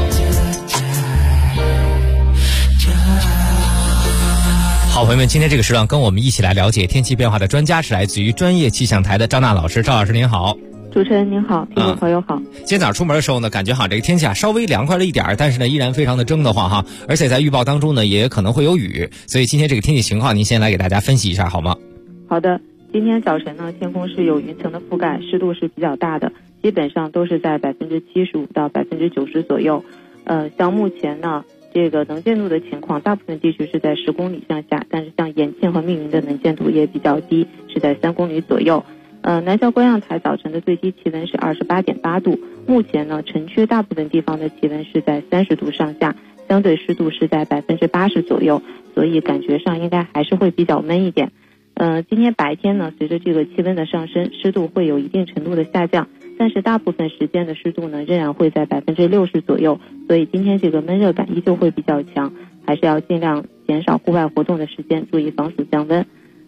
S11: 好，朋友们，今天这个时段跟我们一起来了解天气变化的专家是来自于专业气象台的赵娜老师。赵老师您好。
S23: 主持人您好，听众朋友好。
S11: 今天早上出门的时候呢，感觉好像这个天气稍微凉快了一点，但是呢依然非常的蒸得慌哈，而且在预报当中呢也可能会有雨，所以今天这个天气情况您先来给大家分析一下好吗？
S23: 好的，今天早晨呢天空是有云层的覆盖，湿度是比较大的，基本上都是在75%到90%左右。像目前呢这个能见度的情况，大部分地区是在10公里向下，但是像延庆和密云的能见度也比较低，是在3公里左右。南郊观象台早晨的最低气温是28.8度，目前呢城区大部分地方的气温是在30度上下，相对湿度是在80%左右，所以感觉上应该还是会比较闷一点。今天白天呢随着这个气温的上升，湿度会有一定程度的下降，但是大部分时间的湿度呢仍然会在60%左右，所以今天这个闷热感依旧会比较强，还是要尽量减少户外活动的时间，注意防暑降温。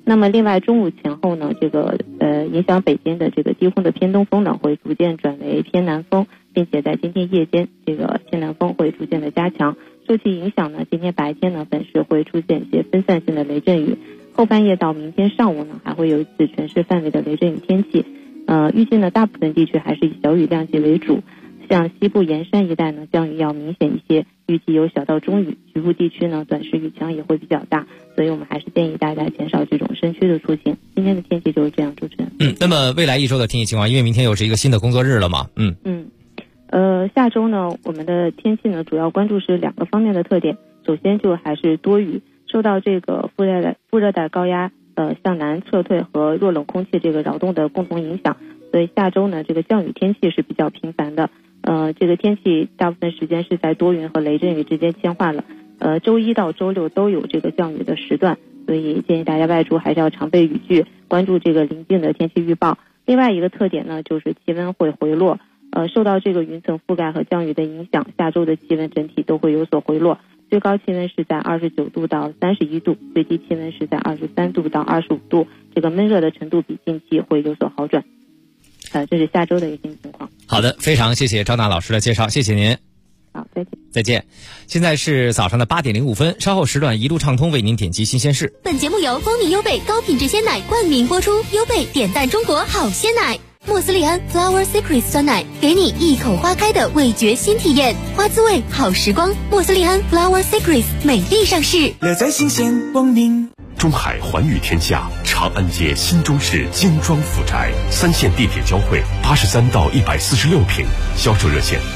S23: 那么另外中午前后呢，这个影响北京的这个低空的偏东风呢会逐渐转为偏南风，并且在今天夜间这个偏南风会逐渐的加强。受其影响呢，今天白天呢本市会出现一些分散性的雷阵雨，后半夜到明天上午呢还会有一次全市范围的雷阵雨天气。预计呢大部分地区还是以小雨量级为主，像西部沿山一带呢降雨要明显一些，预计有小到中雨，局部地区呢短时雨强也会比较大，所以我们还是建议大家减少这种山区的出行。今天的天气就是这样，主持人。
S11: 那么未来一周的天气情况，因为明天又是一个新的工作日了嘛。
S23: 下周呢我们的天气呢主要关注是2个方面的特点，首先就还是多雨，受到这个副热带高压向南撤退和弱冷空气这个扰动的共同影响，所以下周呢这个降雨天气是比较频繁的。这个天气大部分时间是在多云和雷阵雨之间切换了。周一到周六都有这个降雨的时段，所以建议大家外出还是要常备雨具，关注这个临近的天气预报。另外一个特点呢就是气温会回落，受到这个云层覆盖和降雨的影响，下周的气温整体都会有所回落，最高气温是在29度到31度，最低气温是在23度到25度，这个闷热的程度比近期会有所好转。这是下周的一个天气情况。
S11: 好的，非常谢谢张娜老师的介绍，谢谢您。
S23: 好，再见。
S11: 再见。现在是早上的8点05分，稍后时段一路畅通为您点击新鲜事。
S2: 本节目由蜂蜜优贝高品质鲜奶冠名播出，优贝点赞中国好鲜奶。莫斯利安 Flower Secret 酸奶，给你一口花开的味觉新体验，花滋味好时光。莫斯利安 Flower Secret 美丽上市，
S12: 乐在新鲜光临。
S14: 中海环宇天下长安街新中式精装府宅，3线地铁交汇，83到146平，销售热线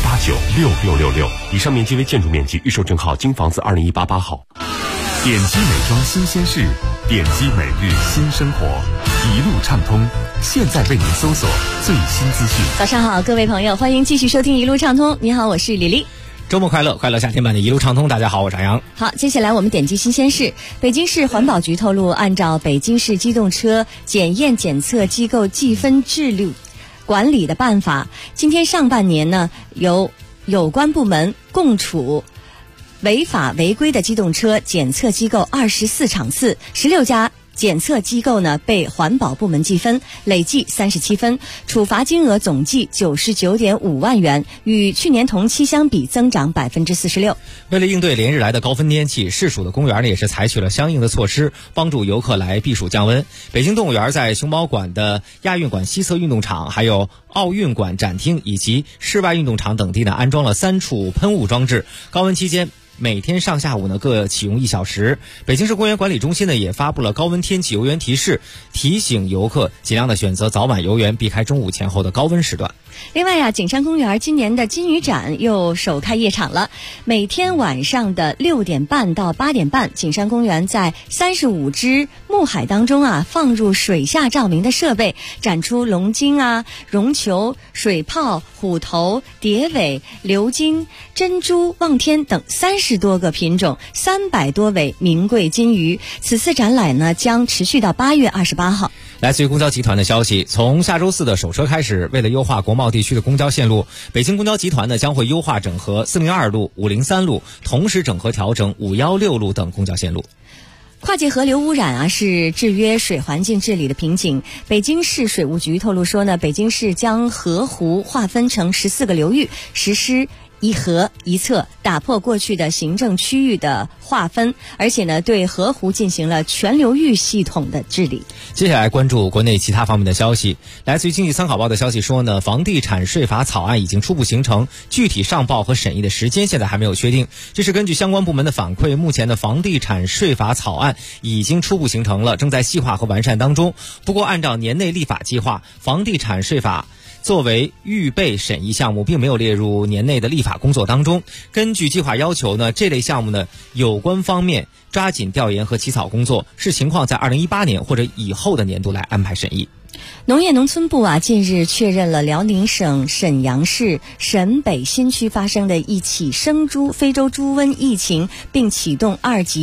S14: 67896666。以上面积为建筑面积，预售证号京房子20188号。
S21: 点击美妆新鲜事，点击每日新生活，一路畅通。现在为您搜索最新资讯。
S10: 早上好，各位朋友，欢迎继续收听一路畅通。你好，我是李丽。
S11: 周末快乐，快乐夏天版的一路畅通。大家好，我是杨。
S10: 好，接下来我们点击新鲜事。北京市环保局透露，按照北京市机动车检验检测机构计分制度管理的办法，今天上半年呢，由有关部门共处违法违规的机动车检测机构24场次，16家检测机构呢被环保部门记分，累计37分，处罚金额总计99.5万元，与去年同期相比增长46%。
S11: 为了应对连日来的高温天气，市属的公园呢也是采取了相应的措施，帮助游客来避暑降温。北京动物园在熊猫馆的亚运馆西侧运动场，还有奥运馆展厅以及室外运动场等地呢，安装了3处喷雾装置，高温期间每天上下午呢各启用1小时。北京市公园管理中心呢也发布了高温天气游园提示，提醒游客尽量的选择早晚游园，避开中午前后的高温时段。
S10: 另外景山公园今年的金鱼展又首开夜场了。每天晚上的6点半到8点半，景山公园在35只木海当中放入水下照明的设备，展出龙鲸绒球、水泡、虎头、蝶尾、鎏金、珍珠、望天等30多个品种，300多尾名贵金鱼。此次展览呢将持续到8月28号。
S11: 来自于公交集团的消息，从下周4的首车开始，为了优化国贸地区的公交线路，北京公交集团呢将会优化整合402路、503路，同时整合调整516路等公交线路。
S10: 跨界河流污染是制约水环境治理的瓶颈。北京市水务局透露说呢，北京市将河湖划分成14个流域，实施一河一策，打破过去的行政区域的划分，而且呢对河湖进行了全流域系统的治理。
S11: 接下来关注国内其他方面的消息。来自于经济参考报的消息说呢，房地产税法草案已经初步形成，具体上报和审议的时间现在还没有确定。这是根据相关部门的反馈，目前的房地产税法草案已经初步形成了，正在细化和完善当中。不过按照年内立法计划，房地产税法作为预备审议项目，并没有列入年内的立法工作当中。根据计划要求呢，这类项目呢，有关方面抓紧调研和起草工作，视情况在2018年或者以后的年度来安排审议。
S10: 农业农村部近日确认了辽宁省沈阳市沈北新区发生的一起生猪非洲猪瘟疫情，并启动2级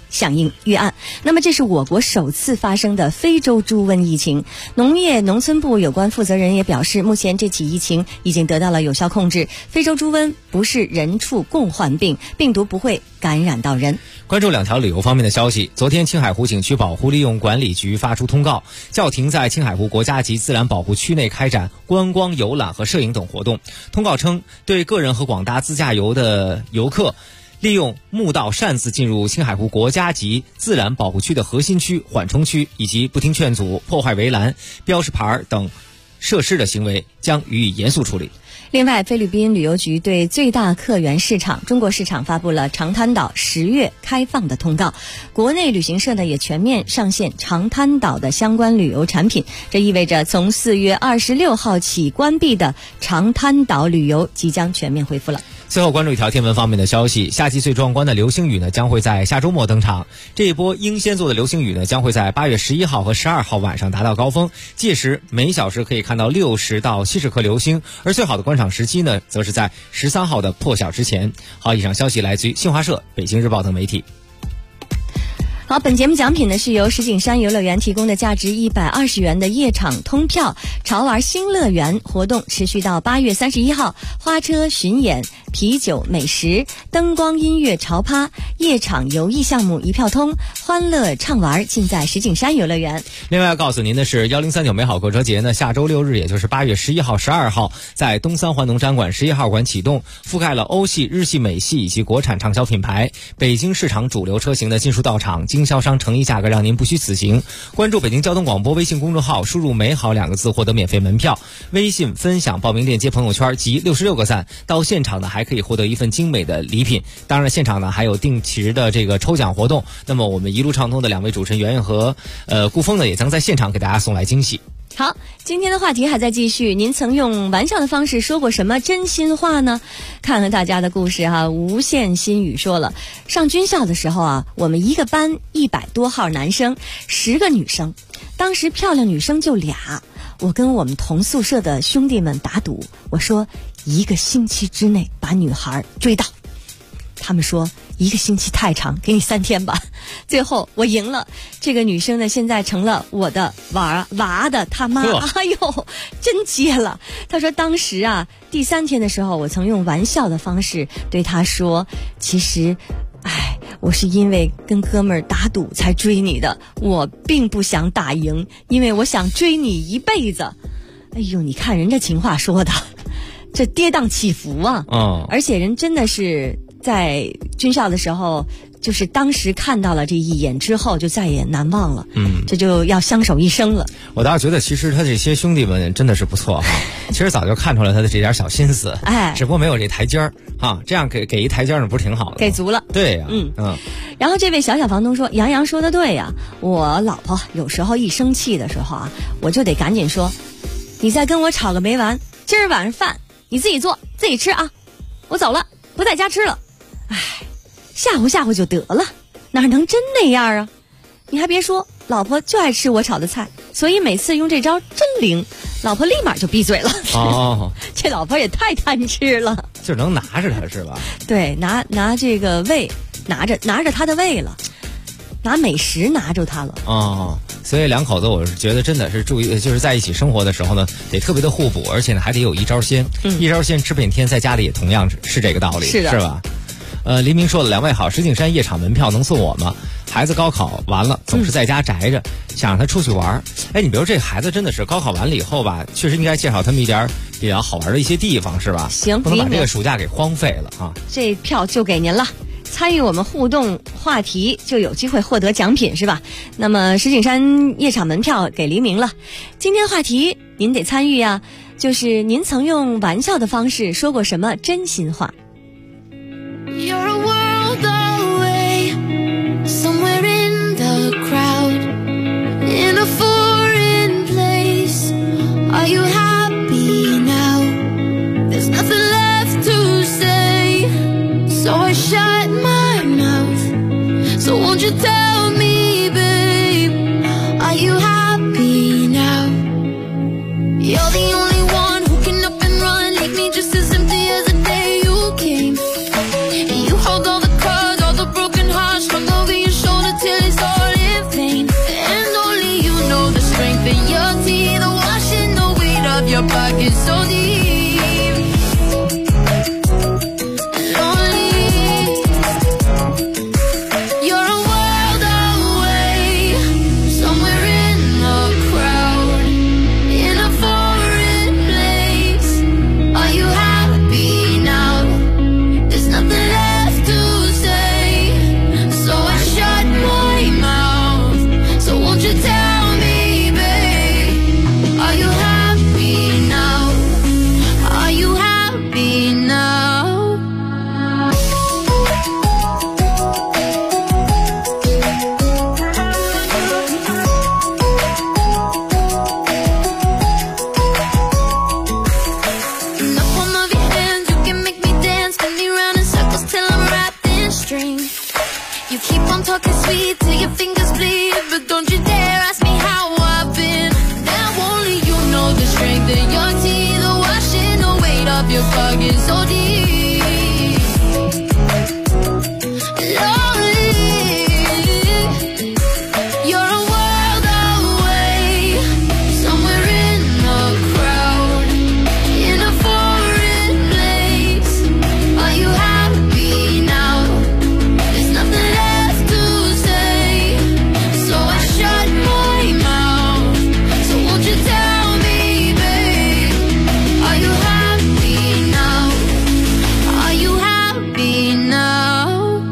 S10: 响应预案。那么这是我国首次发生的非洲猪瘟疫情。农业农村部有关负责人也表示，目前这起疫情已经得到了有效控制。非洲猪瘟不是人畜共患病，病毒不会感染到人。
S11: 关注2条旅游方面的消息。昨天青海湖景区保护利用管理局发出通告，叫停在青海湖国家级自然保护区内开展观光游览和摄影等活动。通告称，对个人和广大自驾游的游客利用墓道擅自进入青海湖国家级自然保护区的核心区、缓冲区，以及不听劝阻、破坏围栏、标识牌等设施的行为，将予以严肃处理。
S10: 另外，菲律宾旅游局对最大客源市场中国市场发布了长滩岛10月开放的通告。国内旅行社呢也全面上线长滩岛的相关旅游产品，这意味着从4月26号起关闭的长滩岛旅游即将全面恢复了。
S11: 最后关注一条天文方面的消息，夏季最壮观的流星雨呢将会在下周末登场。这一波英仙座的流星雨呢将会在8月11号和12号晚上达到高峰，届时每小时可以看到60到70颗流星，而最好的观赏时期呢则是在13号的破晓之前。好，以上消息来自于新华社、北京日报等媒体。
S10: 好，本节目奖品呢是由石景山游乐园提供的价值120元的夜场通票。潮玩新乐园活动持续到8月31号，花车巡演、啤酒、美食、灯光、音乐、潮趴、夜场游艺项目一票通，欢乐畅玩尽在石景山游乐园。
S11: 另外要告诉您的是，1039美好购车节呢，下周6日，也就是8月11号、12号，在东三环农展馆11号馆启动，覆盖了欧系、日系、美系以及国产畅销品牌，北京市场主流车型的尽数到场，经销商诚意价格让您不虚此行。关注北京交通广播微信公众号，输入美好2个字获得免费门票，微信分享报名链接朋友圈及66个赞，到现场呢还可以获得一份精美的礼品。当然现场呢还有定期的这个抽奖活动，那么我们一路畅通的2位主持人圆圆和顾峰呢也将在现场给大家送来惊喜。
S10: 好，今天的话题还在继续。您曾用玩笑的方式说过什么真心话呢？看看大家的故事哈。无限心语说了，上军校的时候啊，我们一个班100多号男生，10个女生，当时漂亮女生就俩。我跟我们同宿舍的兄弟们打赌，我说1个星期之内把女孩追到。他们说1个星期太长，给你3天吧。最后我赢了，这个女生呢现在成了我的娃的他妈。哎呦，真接了。她说当时啊，第3天的时候，我曾用玩笑的方式对她说，其实我是因为跟哥们儿打赌才追你的，我并不想打赢，因为我想追你一辈子。哎呦，你看人这情话说的，这跌宕起伏啊。而且人真的是在军校的时候，就是当时看到了这一眼之后就再也难忘了。这就要相守一生了。
S11: 我倒是觉得其实他这些兄弟们真的是不错哈，其实早就看出来他的这点小心思，只不过没有这台阶儿哈，这样给一台阶儿呢不是挺好的？
S10: 给足了。
S11: 对呀。
S10: 然后这位小房东说，杨洋说的对呀，我老婆有时候一生气的时候啊，我就得赶紧说，你再跟我吵个没完，今儿晚上饭你自己做自己吃啊，我走了，不在家吃了。吓唬吓唬就得了，哪能真那样啊？你还别说，老婆就爱吃我炒的菜，所以每次用这招真灵，老婆立马就闭嘴了。这老婆也太贪吃了，
S11: 就能拿着他是吧？
S10: 对，拿这个胃，拿着他的胃了，拿美食拿住他了。
S11: 所以两口子我是觉得真的是注意，就是在一起生活的时候呢，得特别的互补，而且呢还得有一招鲜。一招鲜吃遍天，在家里也同样是这个道理，是吧？黎明说了，2位好，石景山夜场门票能送我吗？孩子高考完了，总是在家宅着，想让他出去玩。你比如这孩子真的是高考完了以后吧，确实应该介绍他们一点比较好玩的一些地方，是吧？
S10: 行，
S11: 不能把这个暑假给荒废了啊！
S10: 这票就给您了。参与我们互动话题就有机会获得奖品，是吧？那么石景山夜场门票给黎明了。今天话题您得参与呀，就是您曾用玩笑的方式说过什么真心话。
S13: You're a world away, somewhere in the crowd, in a foreign place. Are you happy now? There's nothing left to say, so I shut my mouth. So won't you tell me, babe, are you happy now? You're the only one who can up and run, leave me just as empty as a day you pocket so deep. Lonely, you're a world away, somewhere in a crowd, in a foreign place. Are you happy now? There's nothing left to say, so I shut my mouth. So won't you tell me, babe, are you happy now? Are you happy now? In the palm of your hands, you can make me dance, spin me round in circles till I'm wrapped in string. You keep on talking sweet till your fingers bleed, but don't you dare ask me how I've been. Now only you know the strength in your teeth are washing the weight off your pocket so deep. Lonely, you're a world away, somewhere in a crowd, in a foreign place. Are you happy now? There's nothing left to say, so I shut my mouth. So won't you tell me, babe, are you happy now? Are you happy now?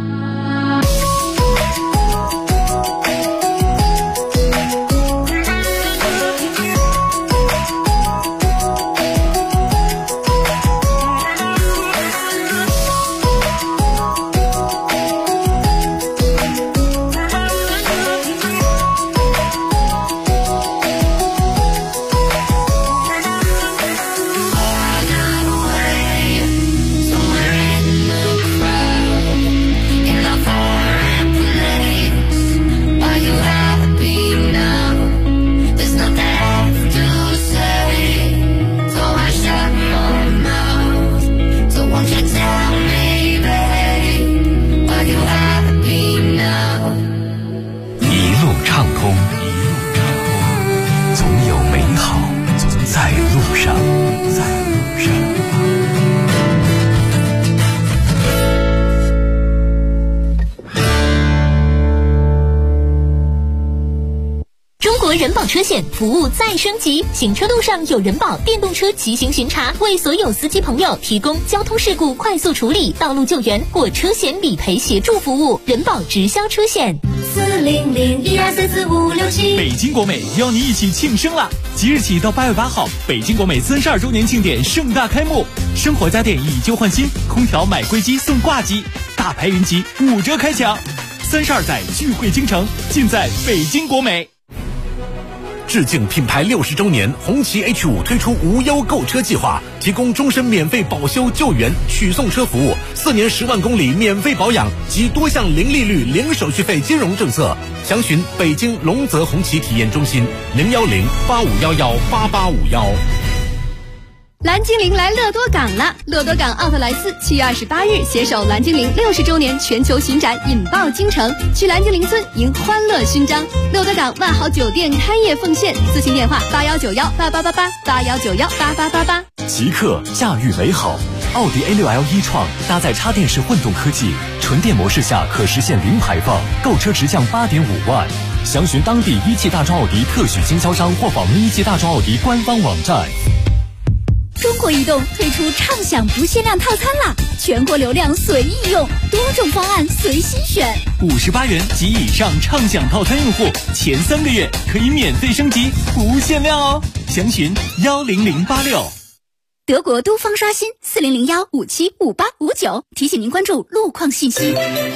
S2: 人保车险服务再升级，行车路上有人保电动车骑行巡查，为所有司机朋友提供交通事故快速处理、道路救援或车险理赔协助服务。人保直销车险
S17: 400-1234567。北京国美邀你一起庆生啦！即日起到8月8号，北京国美32周年庆典盛大开幕，生活家电以旧换新，空调买归机送挂机，大牌云集5折开抢。32载聚会京城，尽在北京国美。
S4: 致敬品牌60周年，红旗 H5 推出无忧购车计划，提供终身免费保修救援取送车服务，4年10万公里免费保养及多项零利率零手续费金融政策。详询北京龙泽红旗体验中心010-8511-8851。
S6: 蓝精灵来乐多港了！乐多港奥特莱斯7月28日携手蓝精灵60周年全球巡展引爆京城，去蓝精灵村迎欢乐勋章。乐多港万豪酒店开业奉献，咨询电话8191888881918888。
S16: 极客驾驭美好，奥迪 A6L e-tron搭载插电式混动科技，纯电模式下可实现零排放，购车直降8.5万。详询当地一汽大众奥迪特许经销商或访问一汽大众奥迪官方网站。
S18: 中国移动推出畅享不限量套餐啦，全国流量随意用，多种方案随心选。
S17: 58元及以上畅享套餐用户，前3个月可以免费升级，不限量哦。详询10086。
S18: 德国都方刷新4001575859，提醒您关注路况信息。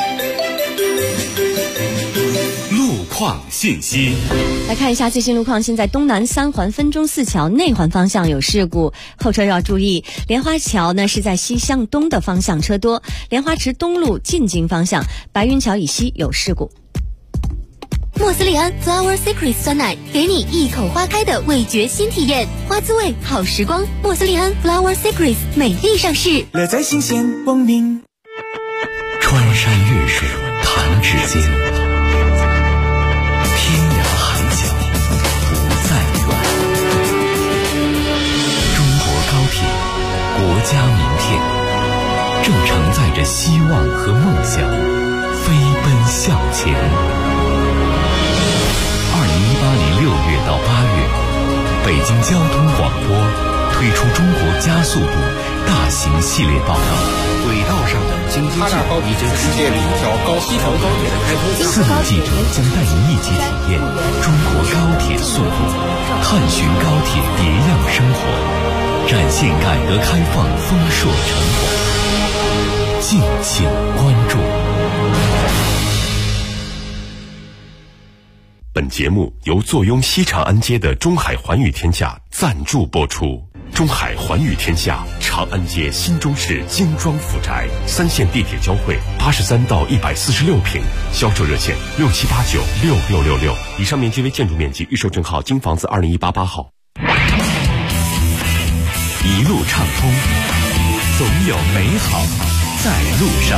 S1: 路况信息。
S10: 来看一下最新路况，现在东南3环分钟4桥内环方向有事故，后车要注意。莲花桥呢是在西向东的方向车多，莲花池东路进京方向白云桥以西有事故。
S2: 莫斯利安 Flower Secret 酸奶，给你一口花开的味觉新体验，花滋味好时光。莫斯利安 Flower Secret 美丽上市，
S12: 乐在新鲜光明。
S9: 穿山越水弹指间，天涯海角不再远。中正承载着希望和梦想，飞奔向前。2018年6月到8月，北京交通广播推出中国加速度大型系列报道。
S5: 轨道上的京津冀已经世界里一条西条高铁的开通。
S9: 4路记者将带您一起体验中国高铁速度，探寻高铁别样生活，展现改革开放丰硕成果。敬请关注。
S14: 本节目由坐拥西长安街的中海环宇天下赞助播出。中海环宇天下长安街新中式精装府宅，3线地铁交汇，83到146平，销售热线67896666。以上面积为建筑面积，预售证号京房子20188号。
S9: 一路畅通，总有美好在路上。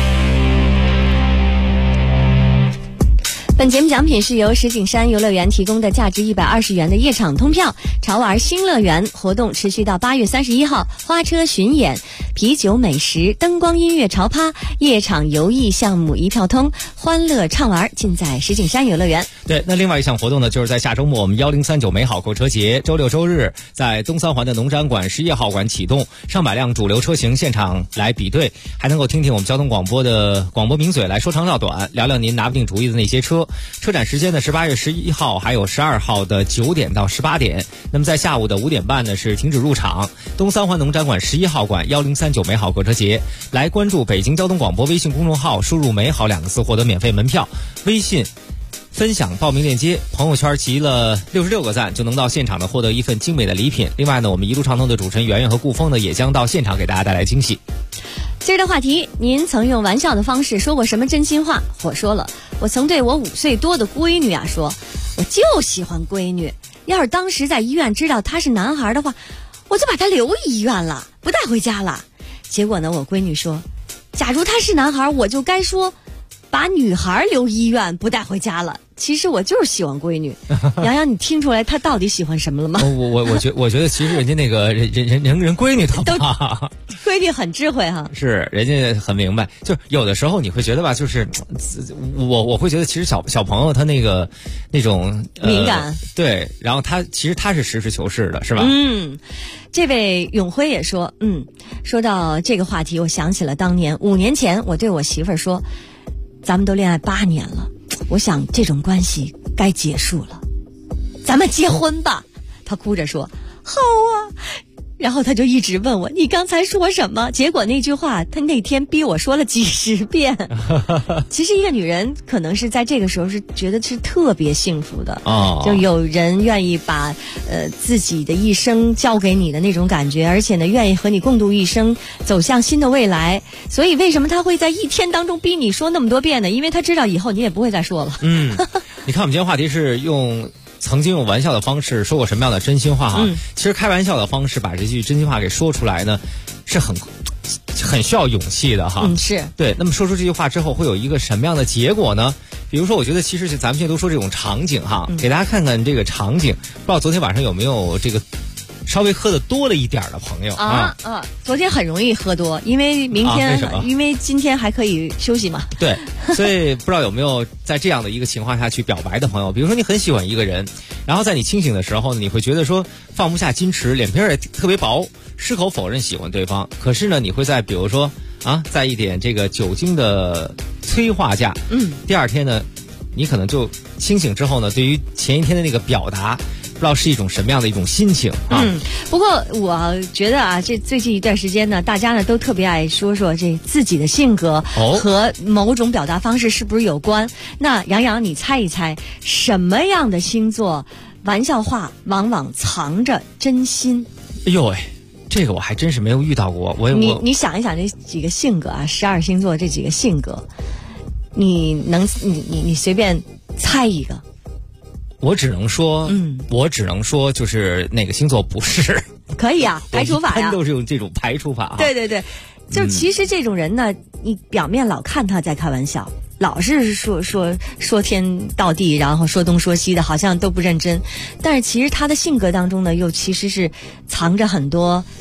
S10: 本节目奖品是由石景山游乐园提供的价值120元的夜场通票，潮玩新乐园活动持续到8月31号，花车巡演、啤酒美食、灯光音乐潮趴、夜场游艺项目一票通，欢乐畅玩尽在石景山游乐园。
S11: 对，那另外一项活动呢，就是在下周末我们1039美好购车节，周六周日在东三环的农展馆11号馆启动，上百辆主流车型现场来比对，还能够听听我们交通广播的广播名嘴来说长道短，聊聊您拿不定主意的那些车。车展时间呢是8月11号还有12号的9点到18点，那么在下午的5点半呢是停止入场。东三环农展馆11号馆1039美好购车节，来关注北京交通广播微信公众号，输入美好2个字获得免费门票，微信分享报名链接，朋友圈集了66个赞就能到现场的获得一份精美的礼品。另外呢，我们一路畅通的主持人圆圆和顾峰呢也将到现场给大家带来惊喜。
S10: 今儿的话题，您曾用玩笑的方式说过什么真心话？我说了，我曾对我5岁多的闺女啊说，我就喜欢闺女，要是当时在医院知道他是男孩的话，我就把他留医院了，不带回家了。结果呢，我闺女说，假如他是男孩，我就该说把女孩留医院，不带回家了。其实我就是喜欢闺女。洋洋，你听出来他到底喜欢什么了吗？
S11: 我觉得其实人家那个人闺女都
S10: 闺女很智慧哈，是
S11: 人家很明白。就有的时候你会觉得吧，就是我会觉得其实小朋友他那种
S10: 敏感，
S11: 对，然后其实他是实事求是的，是吧？
S10: 这位永辉也说，说到这个话题，我想起了当年5年前我对我媳妇儿说，咱们都恋爱8年了，我想这种关系该结束了，咱们结婚吧。她哭着说好啊，然后他就一直问我你刚才说什么，结果那句话他那天逼我说了几10遍。其实一个女人可能是在这个时候是觉得是特别幸福的，就有人愿意把自己的一生交给你的那种感觉，而且呢愿意和你共度一生，走向新的未来。所以为什么他会在一天当中逼你说那么多遍呢？因为他知道以后你也不会再说了。
S11: 你看我们今天话题是曾经用玩笑的方式说过什么样的真心话哈？其实开玩笑的方式把这句真心话给说出来呢，是很需要勇气的哈。
S10: 是
S11: 对。那么说出这句话之后会有一个什么样的结果呢？比如说，我觉得其实咱们现在都说这种场景哈，给大家看看这个场景。不知道昨天晚上有没有这个稍微喝的多了一点的朋友
S10: 昨天很容易喝多，因为明天因为今天还可以休息嘛。
S11: 对，所以不知道有没有在这样的一个情况下去表白的朋友。比如说你很喜欢一个人，然后在你清醒的时候呢，你会觉得说放不下矜持，脸皮也特别薄，矢口否认喜欢对方。可是呢，你会在比如说在一点这个酒精的催化下，第二天呢，你可能就清醒之后呢，对于前一天的那个表达，不知道是一种什么样的一种心情啊。
S10: 不过我觉得这最近一段时间呢，大家呢都特别爱说这自己的性格和某种表达方式是不是有关。那杨洋，你猜一猜，什么样的星座玩笑话往往藏着真心？
S11: 哎呦喂，这个我还真是没有遇到过。
S10: 你想一想这几个性格12星座这几个性格，你随便猜一个。
S11: 我只能说就是哪个星座不是。
S10: 可以啊，排除法呀。
S11: 一般都是用这种排除法。
S10: 对，就其实这种人呢，你表面老看他在开玩笑，老是说天道地，然后说东说西的，好像都不认真。但是其实他的性格当中呢，又其实是藏着很多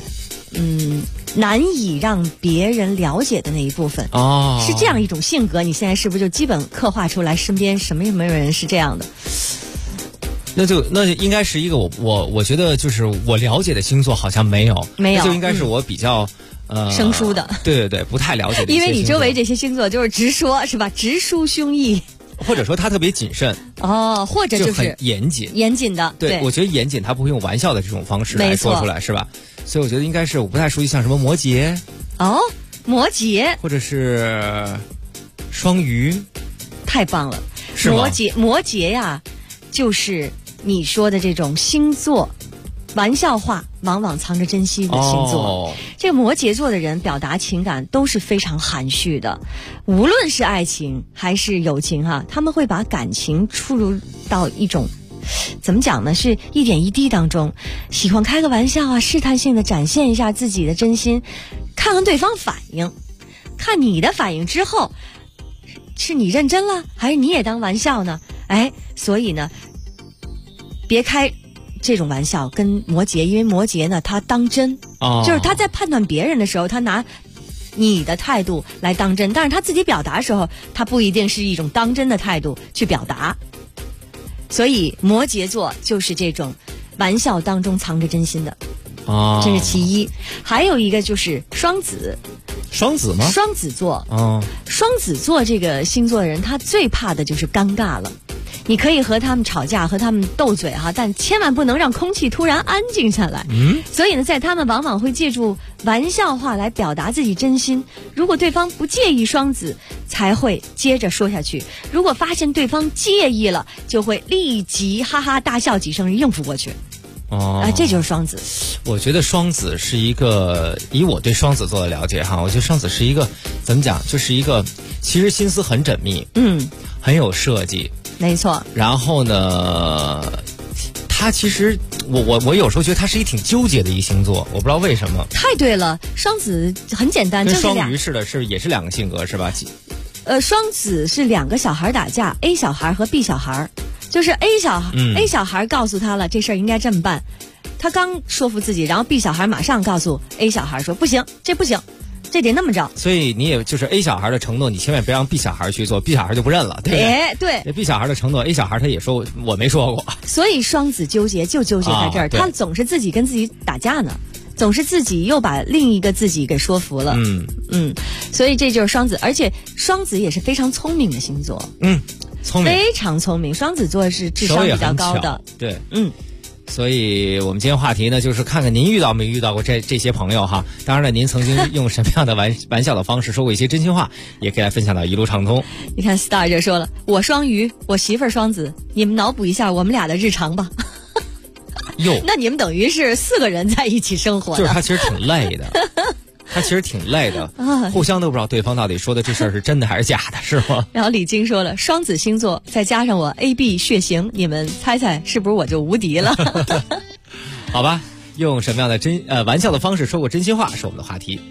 S10: 难以让别人了解的那一部分。是这样一种性格，你现在是不是就基本刻画出来身边什么人是这样的？
S11: 那就应该是一个我觉得就是我了解的星座好像没有，那就应该是我比较
S10: 生疏的。
S11: 对，不太了解的一些星座。
S10: 因为你周围这些星座就是直说，是吧？直抒胸臆。
S11: 或者说他特别谨慎
S10: 或者就是
S11: 很严谨
S10: 的。
S11: 对，我觉得严谨他不会用玩笑的这种方式来说出来，是吧？所以我觉得应该是我不太熟悉像什么摩羯
S10: 摩羯
S11: 或者是双鱼。
S10: 太棒了，
S11: 是吗？
S10: 摩羯呀，就是你说的这种星座玩笑话往往藏着真心的星座。这个摩羯座的人表达情感都是非常含蓄的，无论是爱情还是友情他们会把感情注入到一种怎么讲呢，是一点一滴当中，喜欢开个玩笑试探性的展现一下自己的真心，看看对方反应，看你的反应之后是你认真了还是你也当玩笑呢？所以呢别开这种玩笑跟摩羯，因为摩羯呢他当真，就是他在判断别人的时候他拿你的态度来当真，但是他自己表达的时候他不一定是一种当真的态度去表达。所以摩羯座就是这种玩笑当中藏着真心的这是其一。还有一个就是双子吗？双子座双子座这个星座的人他最怕的就是尴尬了。你可以和他们吵架和他们斗嘴但千万不能让空气突然安静下来。所以呢在他们往往会借助玩笑话来表达自己真心，如果对方不介意双子才会接着说下去，如果发现对方介意了就会立即哈哈大笑几声应付过去。这就是双子。
S11: 我觉得双子是一个，以我对双子座的了解我觉得双子是一个怎么讲，就是一个其实心思很缜密，很有设计，
S10: 没错。
S11: 然后呢他其实我有时候觉得他是一挺纠结的一个星座，我不知道为什么。
S10: 太对了，双子很简单，
S11: 跟双鱼似的，也是两个性格是吧？
S10: 双子是两个小孩打架 ，A 小孩和 B 小孩，就是 A 小孩告诉他了这事儿应该这么办，他刚说服自己，然后 B 小孩马上告诉 A 小孩说不行，这不行，这得那么着。
S11: 所以你也就是 A 小孩的承诺，你千万别让 B 小孩去做 ，B 小孩就不认了，对不对？
S10: 对。
S11: B 小孩的承诺 ，A 小孩他也说我没说过。
S10: 所以双子纠结就纠结在这儿，他总是自己跟自己打架呢，总是自己又把另一个自己给说服了。所以这就是双子，而且双子也是非常聪明的星座。
S11: 聪明，
S10: 非常聪明。双子座是智商比较高的。
S11: 对，所以我们今天话题呢，就是看看您遇到没遇到过这些朋友哈。当然了，您曾经用什么样的玩笑的方式说过一些真心话，也可以来分享到一路畅通。
S10: 你看 Star 就说了，我双鱼，我媳妇儿双子，你们脑补一下我们俩的日常吧。那你们等于是4个人在一起生活。
S11: 就是他其实挺累的，互相都不知道对方到底说的这事儿是真的还是假的，是吗？
S10: 然后李晶说了，双子星座再加上我 AB 血型，你们猜猜是不是我就无敌了？
S11: 好吧，用什么样的玩笑的方式说过真心话是我们的话题。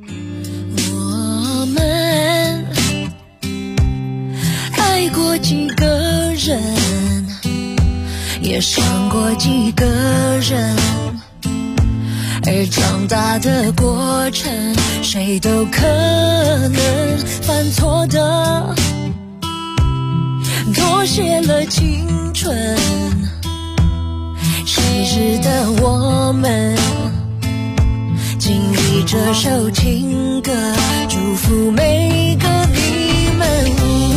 S13: 我们爱过几个人，也伤过几个人，而长大的过程，谁都可能犯错的，多谢了青春，昔日的我们，谨以这首情歌，祝福每个你们，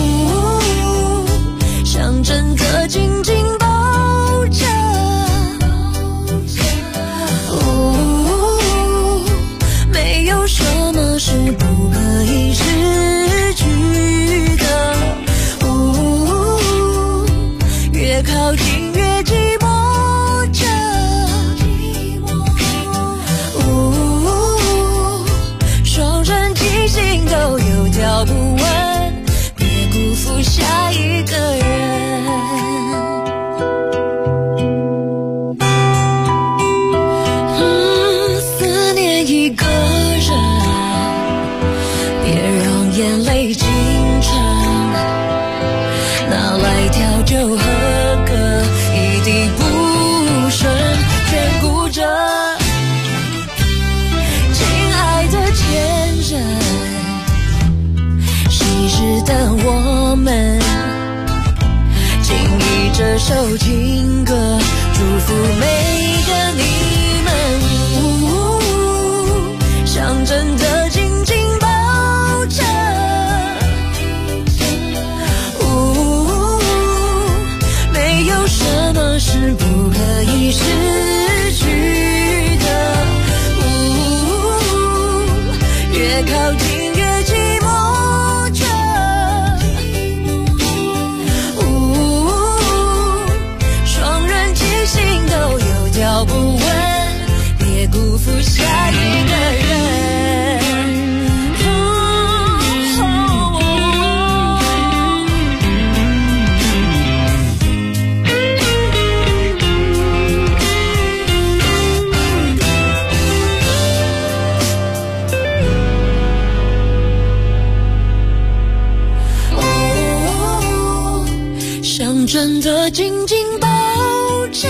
S13: 想真的紧紧抱着，没有什么是不可以失去的，越靠近越寂寞着，双人记性都有条不紊，别辜负下一个人。思念一个人， 这首情歌祝福每个你们，象征着紧紧抱着，没有什么是不可以失去的，越靠近越寂寞着，双人记心都有脚不稳，别辜负下一个人。象征的紧紧抱着，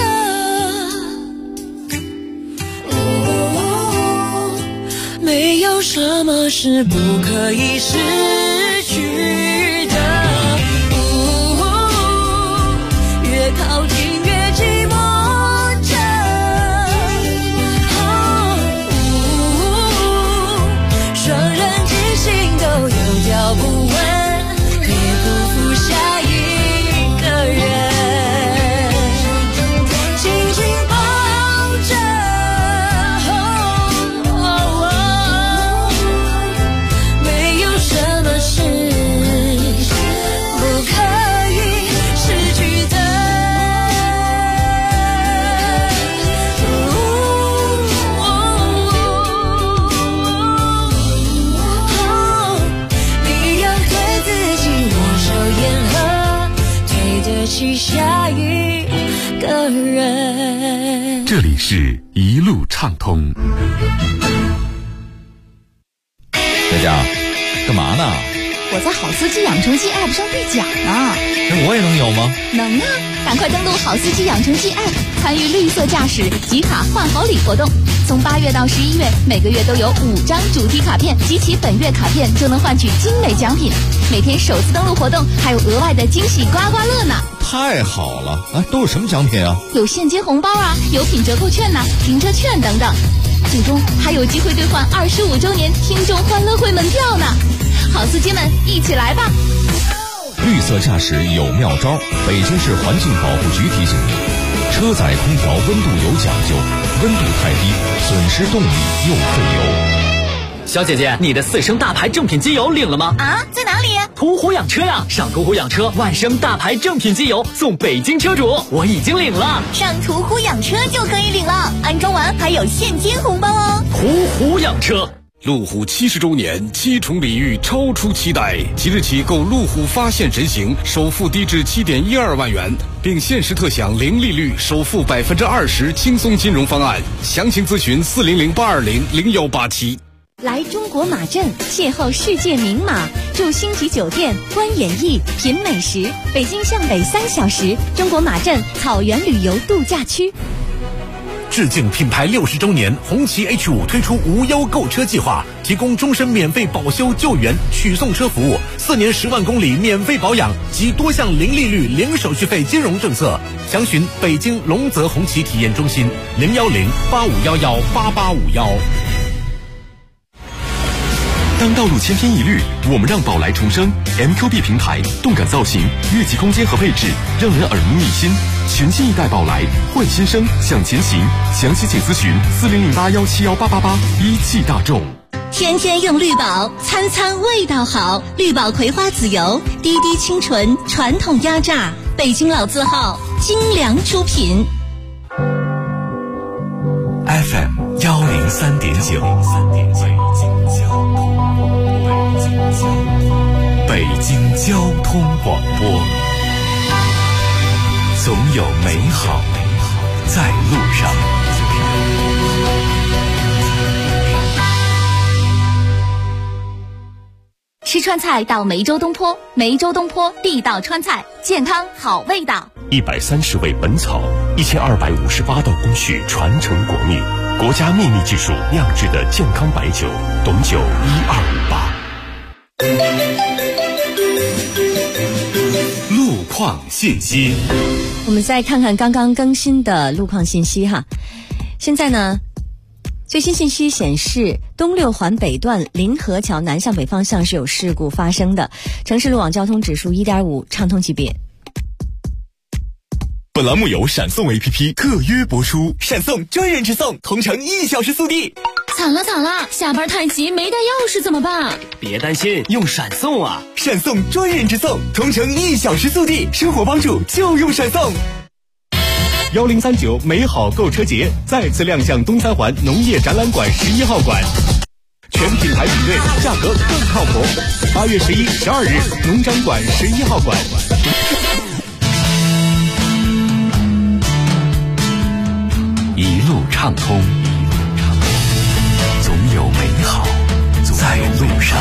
S13: 没有什么是不可以失去的，越靠近越寂寞着，双人记心都有脚不稳，别辜负下一个人，紧紧抱着，没有什么是不可以失去的，你要对自己握手言和，对得起下一个人。
S14: 这里是一路畅通。
S17: 佳佳，干嘛呢？
S2: 我在好司机养成记 App 上兑奖呢。
S17: 那我也能有吗？
S2: 能啊，赶快登录好司机养成记 App， 参与绿色驾驶集卡换好礼活动。从8月到11月，每个月都有5张主题卡片，集齐本月卡片就能换取精美奖品。每天首次登录活动还有额外的惊喜刮刮乐呢。
S17: 太好了！哎，都有什么奖品啊？
S2: 有现金红包啊，有品折扣券呐、停车券等等。最终还有机会兑换25周年听众欢乐会门票呢。好司机们，一起来吧！
S9: 绿色驾驶有妙招，北京市环境保护局提醒您：车载空调温度有讲究，温度太低，损失动力又费油。
S1: 小姐姐，你的4升大牌正品机油领了吗？
S2: 啊，在哪里？
S1: 途虎养车呀！上途虎养车万升大牌正品机油送北京车主，我已经领了。
S2: 上途虎养车就可以领了，安装完还有现金红包哦。
S1: 途虎养车。
S7: 路虎70周年7重礼遇超出期待，即日起购路虎发现神行，首付低至7.12万元，并限时特享零利率，首付20%轻松金融方案。详情咨询400-820-0187。
S2: 来中国马镇邂逅世界名马，住星级酒店，观演艺，品美食。北京向北3小时，中国马镇草原旅游度假区。
S4: 致敬品牌60周年，红旗 H5 推出无忧购车计划，提供终身免费保修救援取送车服务，4年10万公里免费保养及多项零利率零手续费金融政策。详询北京龙泽红旗体验中心010-8511-8851。
S14: 当道路千篇一律，我们让宝来重生。MQB 平台，动感造型，越级空间和配置，让人耳目一新。全新一代宝来，焕新生，向前行。详细请咨询4008171888。一汽大众。
S2: 天天用绿宝，餐餐味道好。绿宝葵花籽油，滴滴清纯，传统压榨，北京老字号，精良出品。
S14: FM 103.9，北京交通广播，总有美好在路上。
S2: 吃川菜到梅州东坡，梅州东坡地道川菜，健康好味道。
S14: 130味本草，1258道工序传承国秘，国家秘密技术酿制的健康白酒，董酒1258。
S4: 路
S14: 况信息。
S10: 我们再看看刚刚更新的路况信息哈。现在呢，最新信息显示，东六环北段临河桥南向北方向是有事故发生的，城市路网交通指数 1.5， 畅通级别。
S1: 本栏目由闪送 APP 特约播出，闪送专人直送，同城1小时速递。
S2: 惨了，下班太急没带钥匙怎么办？
S1: 别担心，用闪送啊！闪送专人直送，同城1小时速递，生活帮助就用闪送。
S3: 1039美好购车节再次亮相东三环农业展览馆11号馆，全品牌比对，价格更靠谱。8月11、12日，农展馆11号馆。
S9: 一路畅通，总有美好在路上。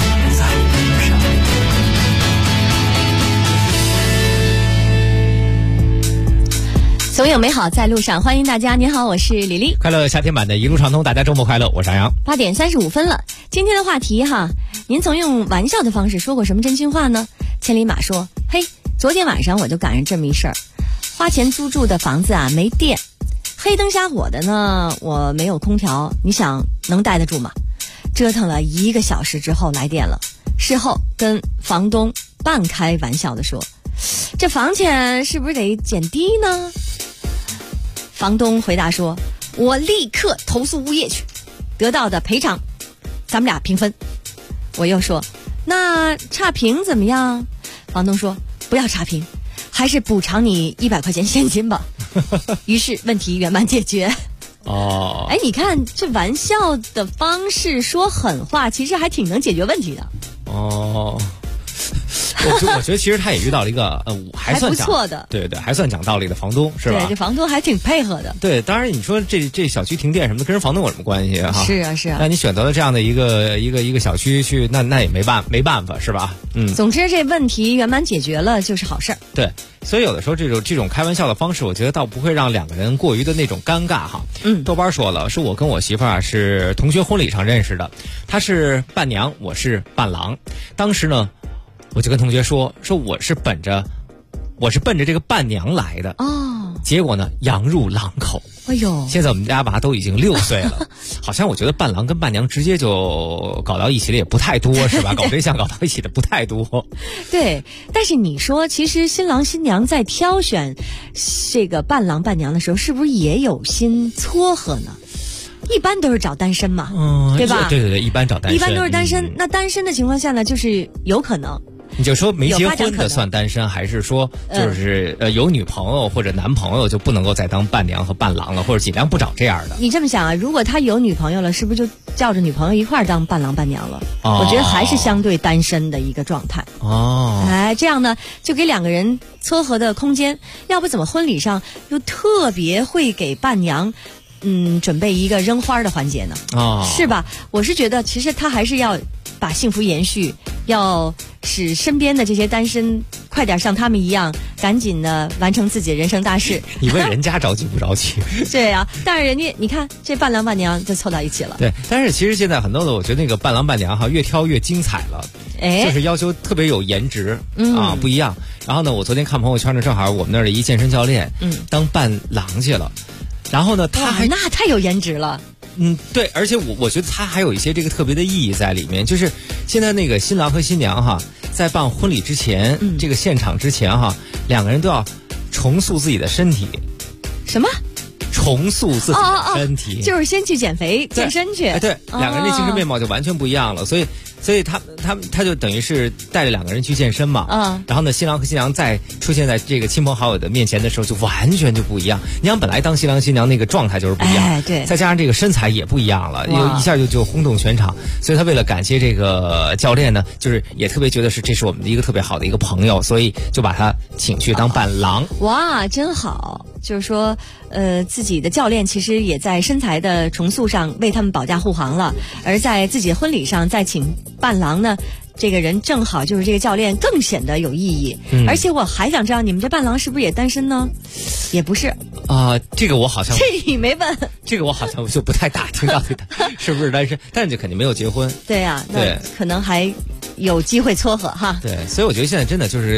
S10: 总有美好在路上，欢迎大家。你好，我是李丽。
S11: 快乐夏天版的一路畅通，大家周末快乐，我是杨洋。
S10: 8点35分了，今天的话题哈，您曾用玩笑的方式说过什么真心话呢？千里马说，嘿，昨天晚上我就赶上这么一事儿，花钱租住的房子啊没电，黑灯瞎火的呢，我没有空调，你想能待得住吗？折腾了1个小时之后来电了，事后跟房东半开玩笑的说，这房钱是不是得减低呢？房东回答说，我立刻投诉物业去，得到的赔偿咱们俩平分。我又说，那差评怎么样？房东说，不要差评，还是补偿你100块钱现金吧。于是问题圆满解决。
S11: 哦，
S10: 哎，你看这玩笑的方式说狠话，其实还挺能解决问题的。
S11: 哦，我觉得其实他也遇到了一个还算
S10: 不错的，
S11: 对，还算讲道理的房东，是吧？
S10: 对，这房东还挺配合的。
S11: 对，当然你说这小区停电什么的，跟人房东有什么关系哈？
S10: 是啊。
S11: 那你选择了这样的一个小区去，那也没办法，是吧？
S10: 总之这问题圆满解决了就是好事儿。
S11: 对，所以有的时候这种开玩笑的方式，我觉得倒不会让两个人过于的那种尴尬哈。豆瓣说了，是我跟我媳妇儿是同学婚礼上认识的，她是伴娘，我是伴郎。当时呢，我就跟同学说我是奔着这个伴娘来的哦，结果呢羊入狼口。
S10: 哎呦，
S11: 现在我们家娃都已经6岁了，好像我觉得伴郎跟伴娘直接就搞到一起的也不太多，是吧？搞对象搞到一起的不太多。
S10: 对，但是你说，其实新郎新娘在挑选这个伴郎伴娘的时候，是不是也有心撮合呢？一般都是找单身嘛，对吧？
S11: 对，一般找单身，
S10: 一般都是单身。那单身的情况下呢，就是有可能。
S11: 你就说没结婚的算单身，还是说就是有女朋友或者男朋友就不能够再当伴娘和伴郎了，或者尽量不找这样的？
S10: 你这么想啊，如果他有女朋友了，是不是就叫着女朋友一块儿当伴郎伴娘了？我觉得还是相对单身的一个状态。哦，哎，这样呢，就给两个人撮合的空间。要不怎么婚礼上又特别会给伴娘准备一个扔花的环节呢？是吧？我是觉得其实他还是要把幸福延续，要使身边的这些单身快点像他们一样，赶紧的完成自己的人生大事。
S11: 你问人家着急不着急？
S10: 对啊，但是人家你看这伴郎伴娘就凑到一起了。
S11: 对，但是其实现在很多的，我觉得那个伴郎伴娘哈，越挑越精彩了。就是要求特别有颜值不一样。然后呢，我昨天看朋友圈呢，正好我们那儿的一健身教练当伴郎去了。然后呢，他还
S10: 那太有颜值了。
S11: 对，而且我觉得他还有一些这个特别的意义在里面，就是现在那个新郎和新娘哈，在办婚礼之前，这个现场之前哈，两个人都要重塑自己的身体。
S10: 什么？
S11: 重塑自己的身体，
S10: 就是先去减肥健身去。
S11: 对，两个人的精神面貌就完全不一样了，所以他就等于是带着两个人去健身嘛。然后呢，新郎和新娘再出现在这个亲朋好友的面前的时候，就完全就不一样。你想，本来当新郎新娘那个状态就是不一样，
S10: 对，
S11: 再加上这个身材也不一样了，一下就轰动全场。所以他为了感谢这个教练呢，就是也特别觉得这是我们的一个特别好的一个朋友，所以就把他请去当伴郎。
S10: 哇，真好！就是说，自己的教练其实也在身材的重塑上为他们保驾护航了，而在自己的婚礼上再请伴郎呢，这个人正好就是这个教练更显得有意义。而且我还想知道，你们这伴郎是不是也单身呢？也不是
S11: 这个我好像
S10: 这你没问，
S11: 这个我好像就不太打听到他是不是单身，但是就肯定没有结婚。
S10: 对呀，那可能还有机会撮合哈。
S11: 对，所以我觉得现在真的就是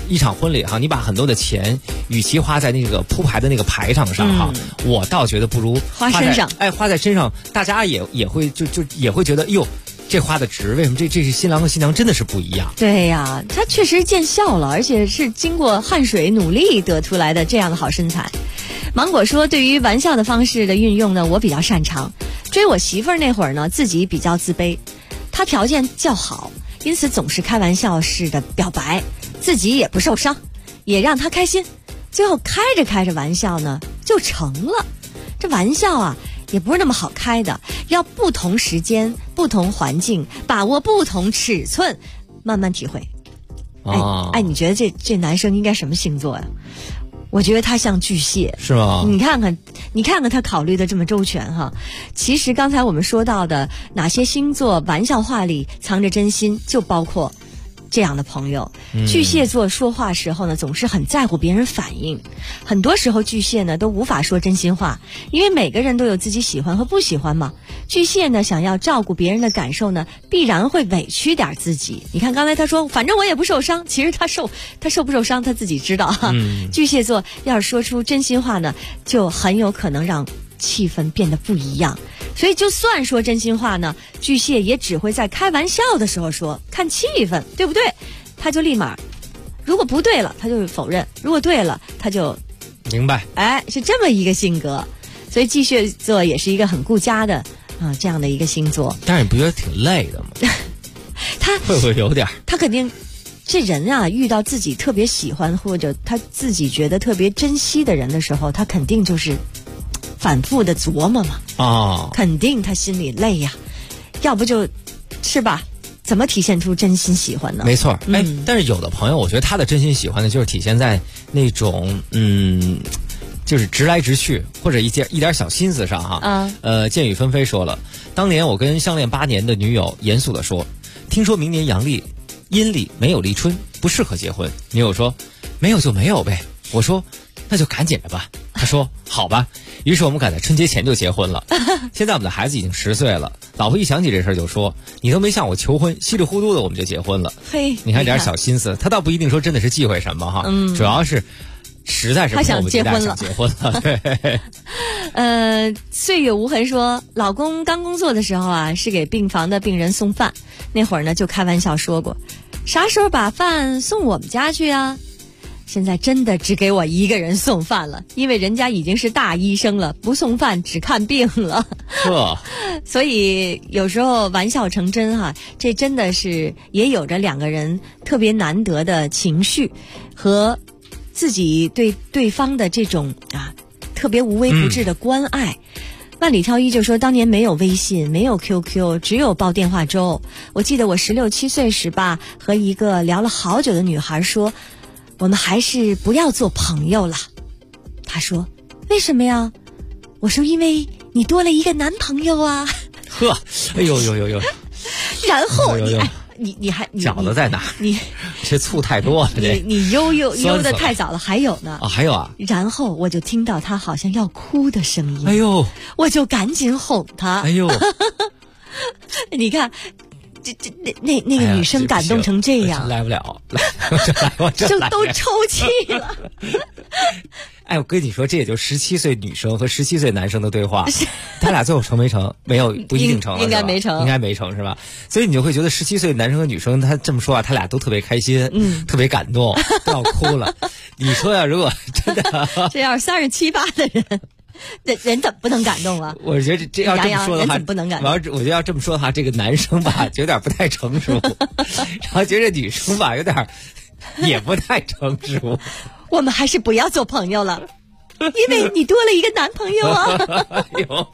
S11: 一场婚礼哈，你把很多的钱，与其花在那个铺排的那个排场上哈，我倒觉得不如
S10: 花身上。
S11: 花在身上，大家也会也会觉得，哟，这花的值。为什么？这是新郎和新娘真的是不一样。
S10: 对呀，他确实见效了，而且是经过汗水努力得出来的这样的好身材。芒果说，对于玩笑的方式的运用呢，我比较擅长。追我媳妇儿那会儿呢，自己比较自卑，她条件较好，因此总是开玩笑式的表白，自己也不受伤，也让她开心。最后开着玩笑呢，就成了。这玩笑啊，也不是那么好开的，要不同时间、不同环境，把握不同尺寸，慢慢体会。你觉得这男生应该什么星座呀？我觉得他像巨蟹，
S11: 是吗？
S10: 你看看他考虑的这么周全哈。其实刚才我们说到的哪些星座玩笑话里藏着真心，就包括这样的朋友。巨蟹座说话时候呢，总是很在乎别人反应，很多时候巨蟹呢都无法说真心话，因为每个人都有自己喜欢和不喜欢嘛。巨蟹呢想要照顾别人的感受呢，必然会委屈点自己。你看刚才他说反正我也不受伤，其实他受不受伤他自己知道哈。巨蟹座要是说出真心话呢，就很有可能让气氛变得不一样。所以就算说真心话呢，巨蟹也只会在开玩笑的时候说，看气氛，对不对？他就立马，如果不对了他就否认，如果对了他就
S11: 明白。
S10: 是这么一个性格。所以巨蟹座也是一个很顾家的这样的一个星座。
S11: 但是你不觉得挺累的吗？
S10: 他
S11: 会不会有点？
S10: 他肯定，这人啊，遇到自己特别喜欢或者他自己觉得特别珍惜的人的时候，他肯定就是反复的琢磨嘛。肯定他心里累呀，要不就是吧？怎么体现出真心喜欢呢？
S11: 没错。但是有的朋友，我觉得他的真心喜欢呢，就是体现在那种就是直来直去，或者一点小心思上哈。剑雨纷飞说了，当年我跟相恋8年的女友严肃地说，听说明年阳历阴历没有立春，不适合结婚。女友说没有就没有呗。我说那就赶紧的吧。她说好吧。于是我们赶在春节前就结婚了。现在我们的孩子已经10岁了，老婆一想起这事就说，你都没向我求婚，稀里糊涂的我们就结婚了。
S10: 嘿，
S11: 你看点小心思，他倒不一定说真的是忌讳什么哈，主要是实在是
S10: 他想结婚了。
S11: 对。
S10: 岁月无痕说，老公刚工作的时候啊，是给病房的病人送饭，那会儿呢就开玩笑说过，啥时候把饭送我们家去啊？现在真的只给我一个人送饭了，因为人家已经是大医生了，不送饭只看病了。所以有时候玩笑成真哈，这真的是也有着两个人特别难得的情绪和自己对对方的这种特别无微不至的关爱。万里挑一就说，当年没有微信，没有 QQ， 只有煲电话粥。我记得我16、17岁时吧，和一个聊了好久的女孩说，我们还是不要做朋友了。她说为什么呀？我说因为你多了一个男朋友啊。
S11: 哎呦。
S10: 然后你还
S11: 饺子在哪？
S10: 你
S11: 这醋太多了，
S10: 你悠的太早了。还有呢？
S11: 还有啊。然
S10: 后我就听到他好像要哭的声音。
S11: 哎呦！
S10: 我就赶紧哄他。
S11: 哎呦！
S10: 你看，那个女生感动成这样，
S11: 来不了，
S10: 就都抽泣了。
S11: 我跟你说，这也就17岁女生和17岁男生的对话，他俩最后成没成？没有，不一定成，
S10: 应该没成，
S11: 是吧？所以你就会觉得17岁男生和女生，他这么说他俩都特别开心，特别感动，都要哭了。你说呀，如果真的
S10: 这要是37、8的人怎么不能感动啊？
S11: 我觉得这要这么说的话，
S10: 不能感动。
S11: 我觉得要这么说的话，这个男生吧，有点不太成熟，然后觉得女生吧，有点也不太成熟。
S10: 我们还是不要做朋友了，因为你多了一个男朋友啊。
S11: 哎呦，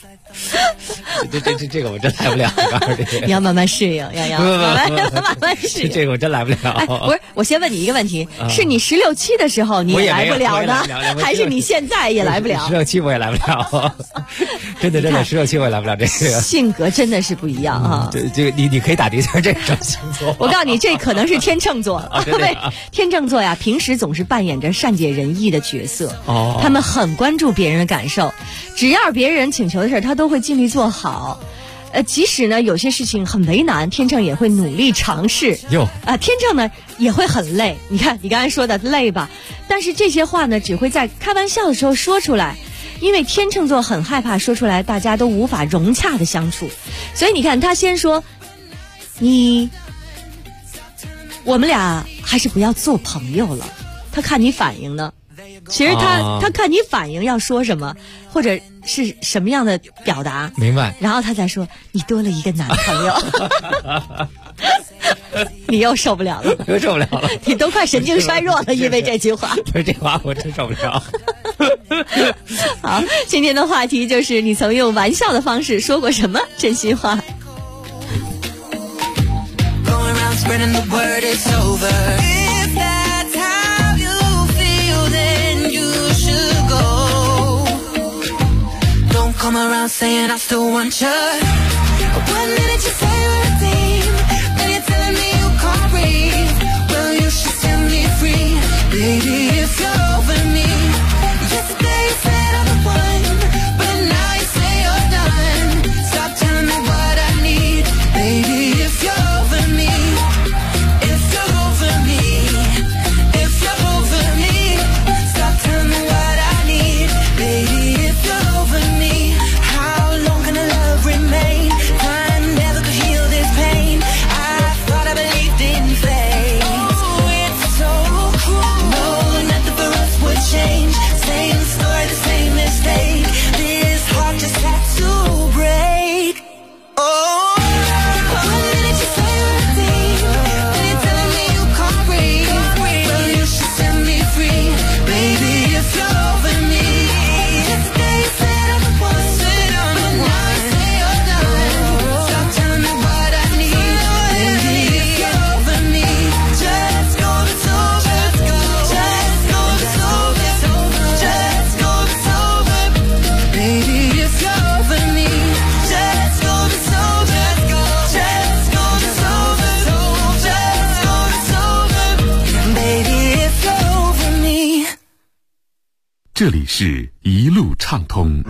S11: 这个我真来不了，告诉你，
S10: 你要慢慢适应，要慢慢适应。
S11: 这个我真来不了。
S10: 不是，我先问你一个问题，是你16、17的时候你也来不了呢，还是你现在也来不了
S11: ？16、17我也来不了，真的16、17我也来不了。这个
S10: 性格真的是不一样啊。
S11: 这个你可以打听一下这种星座。
S10: 我告诉你，这可能是天秤座，天秤座呀，平时总是扮演着善解人意的角色，他们很关注别人的感受，只要别人请求的事他都会尽力做好。 即使呢有些事情很为难，天秤也会努力尝试。天秤呢也会很累。你看你刚才说的累吧，但是这些话呢只会在开玩笑的时候说出来，因为天秤座很害怕说出来大家都无法融洽的相处。所以你看他先说我们俩还是不要做朋友了，他看你反应呢。其实他看你反应要说什么，或者是什么样的表达，
S11: 明白，
S10: 然后他才说你多了一个男朋友。你又受不了了，
S11: 又受不了了，
S10: 你都快神经衰弱了，因为这句话。
S11: 对，这话我真受不了。
S10: 好，今天的话题就是你曾用玩笑的方式说过什么真心话。
S12: Come around saying I still want you. One minute you say you're a thing, then you're telling me you can't breathe. Well, you should set me free, baby, if you're over me. Yesterday you said I'm the one, but now you say you're done. Stop telling me what I need, baby, if you're over me. If you're over me, if you're over me. Stop telling me what I need, baby, if you're over me. Remain. Time never could heal this pain. I thought I believed in fate. Oh, it's so cruel. No, nothing for us would change. Same story, the same mistake. This heart just had to break. Oh, one minute you say you're a thing, then you're telling me you can't breathe. Well, you should set me free, baby, if you're over me. Yesterday you said I'm the one, but now you say
S21: 这里是一路畅通。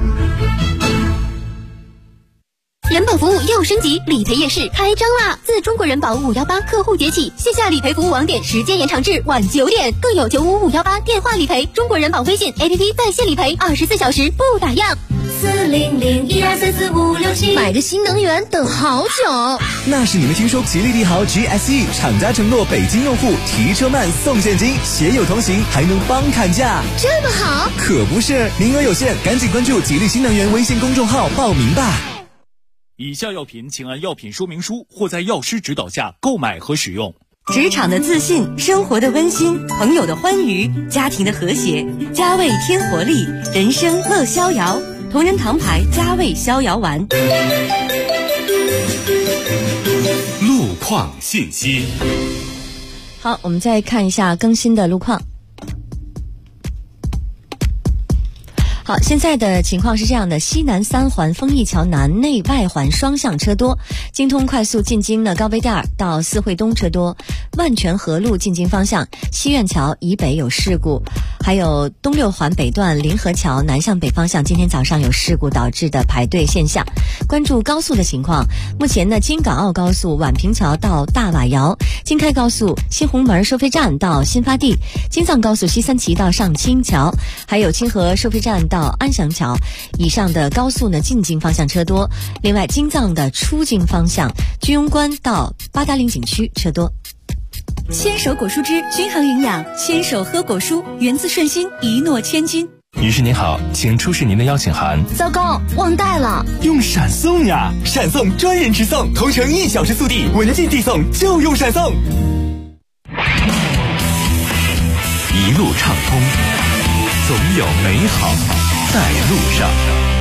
S2: 人保服务又升级，理赔夜市开张啦！自中国人保518客户节起，线下理赔服务网点时间延长至晚9点，更有95518电话理赔，中国人保微信 APP 在线理赔，24小时不打烊。40012344567，买个新能源等好久。
S8: 那是你们听说吉利帝豪 GSE 厂家承诺北京用户提车慢送现金，携友同行还能帮砍价，
S2: 这么好？
S8: 可不是，名额有限，赶紧关注吉利新能源微信公众号报名吧。
S15: 以下药品请按药品说明书或在药师指导下购买和使用。
S20: 职场的自信，生活的温馨，朋友的欢愉，家庭的和谐，佳味添活力，人生乐逍遥。同仁堂牌佳味逍遥丸。
S21: 路况信息。
S10: 好，我们再看一下更新的路况。好，现在的情况是这样的：西南3环丰益桥南内外环双向车多，京通快速进京的高碑店到四惠东车多，万泉河路进京方向西苑桥以北有事故，还有东6环北段临河桥南向北方向今天早上有事故导致的排队现象。关注高速的情况，目前呢，京港澳高速宛平桥到大瓦窑，京开高速新红门收费站到新发地，京藏高速西三旗到上清桥，还有清河收费站到安祥桥以上的高速呢进京方向车多。另外京藏的出京方向居庸关到八达岭景区车多。
S18: 牵手果蔬汁均衡营养，牵手喝果蔬，源自顺心，一诺千金。
S3: 女士您好，请出示您的邀请函。
S2: 糟糕，忘带了。
S8: 用闪送呀，闪送专人直送，同城1小时速递，文件递送就用闪送。
S21: 一路畅通，总有美好在路上。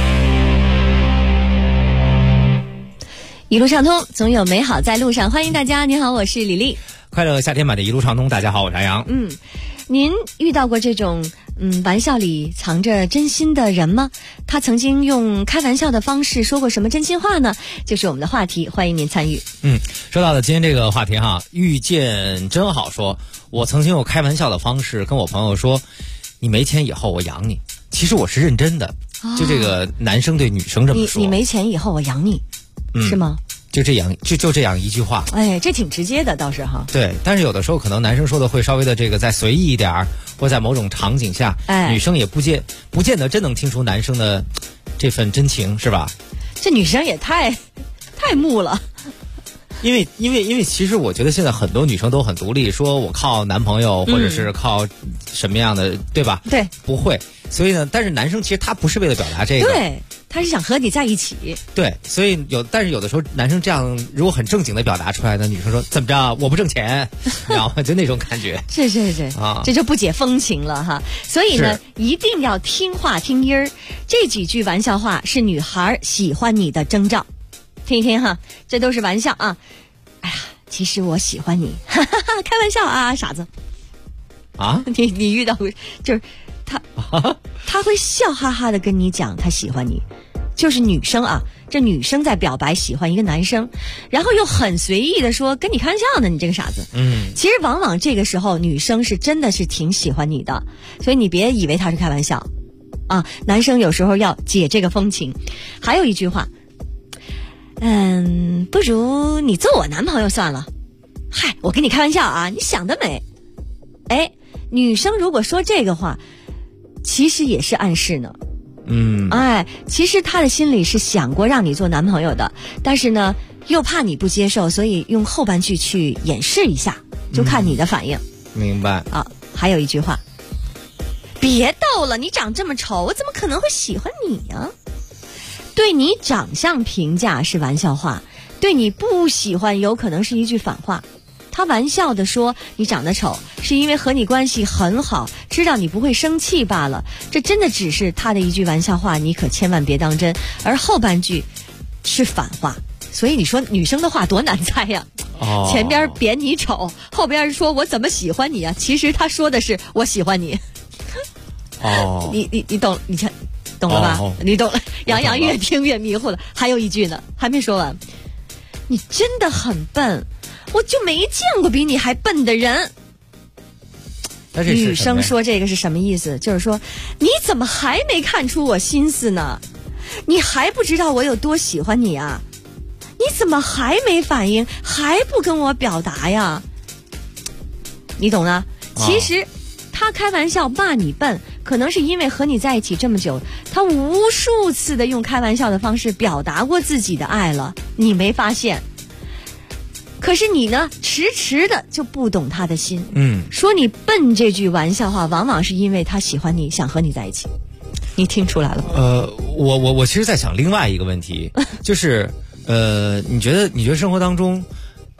S10: 一路畅通，总有美好在路上。欢迎大家，你好，我是李丽。
S11: 快乐夏天版的一路畅通，大家好，我是杨。
S10: 您遇到过这种玩笑里藏着真心的人吗？他曾经用开玩笑的方式说过什么真心话呢？就是我们的话题，欢迎您参与。
S11: 说到了今天这个话题哈，遇见真好说，我曾经用开玩笑的方式跟我朋友说，你没钱以后我养你。其实我是认真的，就这个男生对女生这么说。
S10: 你没钱以后我养你。 是吗？
S11: 就这样一句话。
S10: 哎，这挺直接的，倒是哈。
S11: 对，但是有的时候可能男生说的会稍微的这个再随意一点儿，或在某种场景下，女生也不见得真能听出男生的这份真情，是吧？
S10: 这女生也太木了。
S11: 因为其实我觉得现在很多女生都很独立，说我靠男朋友或者是靠什么样的，对吧？
S10: 对，
S11: 不会。所以呢，但是男生其实他不是为了表达这个，
S10: 对，他是想和你在一起。
S11: 对，所以但是有的时候男生这样如果很正经的表达出来呢，女生说怎么着我不挣钱，然后就那种感觉。
S10: 是啊，这就不解风情了哈。所以呢，一定要听话听音儿。这几句玩笑话是女孩喜欢你的征兆。听一听哈，这都是玩笑啊！哎呀，其实我喜欢你，哈哈哈，开玩笑啊，傻子！
S11: 啊，
S10: 你遇到就是他会笑哈哈的跟你讲他喜欢你，就是女生啊，这女生在表白喜欢一个男生，然后又很随意的说跟你开玩笑呢，你这个傻子。其实往往这个时候女生是真的是挺喜欢你的，所以你别以为他是开玩笑啊，男生有时候要解这个风情。还有一句话。不如你做我男朋友算了。嗨，我跟你开玩笑啊，你想得美。哎，女生如果说这个话，其实也是暗示呢。其实她的心里是想过让你做男朋友的，但是呢，又怕你不接受，所以用后半句去掩饰一下，就看你的反应。
S11: 明白
S10: 啊。还有一句话，别逗了，你长这么丑，我怎么可能会喜欢你呀？对你长相评价是玩笑话，对你不喜欢有可能是一句反话。他玩笑的说你长得丑，是因为和你关系很好，知道你不会生气罢了。这真的只是他的一句玩笑话，你可千万别当真。而后半句是反话，所以你说女生的话多难猜呀。前边贬你丑，后边说我怎么喜欢你啊？其实他说的是我喜欢你。你懂？你看。懂了吧？你懂了。杨洋越听越迷糊了。还有一句呢，还没说完。你真的很笨，我就没见过比你还笨的人。女生说这个是什么意思？就是说，你怎么还没看出我心思呢？你还不知道我有多喜欢你啊？你怎么还没反应，还不跟我表达呀？你懂了？其实他开玩笑骂你笨，可能是因为和你在一起这么久，他无数次的用开玩笑的方式表达过自己的爱了，你没发现。可是你呢，迟迟的就不懂他的心。说你笨这句玩笑话，往往是因为他喜欢你，想和你在一起。你听出来了吗？
S11: 我其实在想另外一个问题，就是你觉得生活当中，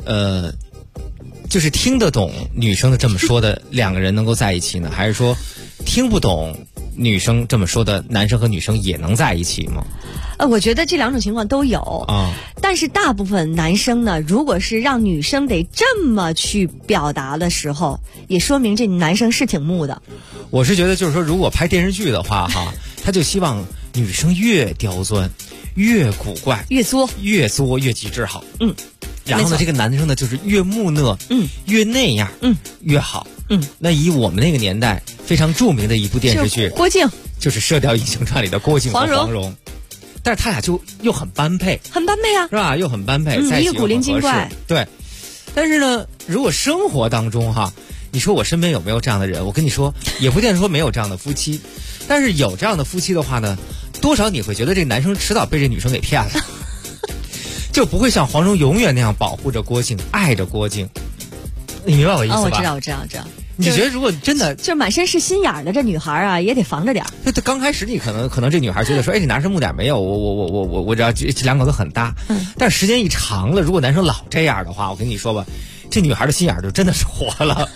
S11: 就是听得懂女生的这么说的两个人能够在一起呢，还是说听不懂女生这么说的男生和女生也能在一起吗？
S10: 我觉得这两种情况都有啊。但是大部分男生呢，如果是让女生得这么去表达的时候，也说明这男生是挺木的。
S11: 我是觉得就是说，如果拍电视剧的话哈，他就希望女生越刁钻越古怪
S10: 越作
S11: 越极致好。然后呢，这个男生呢就是越木讷越那样越好。那以我们那个年代非常著名的一部电视剧
S10: 郭靖，
S11: 就是《射雕英雄传》里的郭靖和黄蓉，但是他俩就又很般配啊，是吧？又很般配，在一起又很合适，
S10: 一个古灵精怪。
S11: 对，但是呢，如果生活当中哈，你说我身边有没有这样的人？我跟你说，也不见得说没有这样的夫妻，但是有这样的夫妻的话呢，多少你会觉得这个男生迟早被这女生给骗了。就不会像黄蓉永远那样保护着郭靖，爱着郭靖，你明白我意思吧？
S10: 我知道。
S11: 你觉得如果真的
S10: 就满身是心眼的这女孩啊，也得防着点。
S11: 他刚开始你可能这女孩觉得说，哎，这男生木点没有，我只要这两口子很搭。但时间一长了，如果男生老这样的话，我跟你说吧，这女孩的心眼就真的是活了，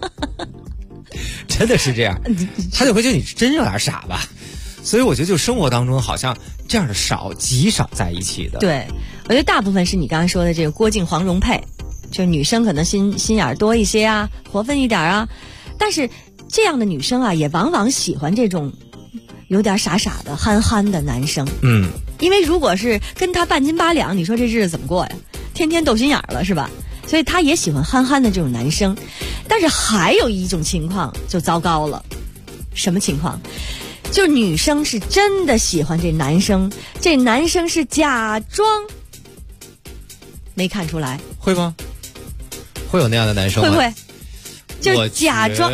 S11: 真的是这样，他就会觉得你真有点傻吧。所以我觉得就生活当中好像这样的极少在一起的。
S10: 对，我觉得大部分是你刚才说的这个郭靖黄蓉配，就女生可能心眼多一些啊，活分一点啊。但是这样的女生啊，也往往喜欢这种有点傻傻的憨憨的男生。因为如果是跟他半斤八两，你说这日子怎么过呀？天天斗心眼了是吧？所以他也喜欢憨憨的这种男生。但是还有一种情况就糟糕了，什么情况？就女生是真的喜欢这男生，这男生是假装没看出来。
S11: 会吗？会有那样的男生吗？
S10: 会不会？就是假装，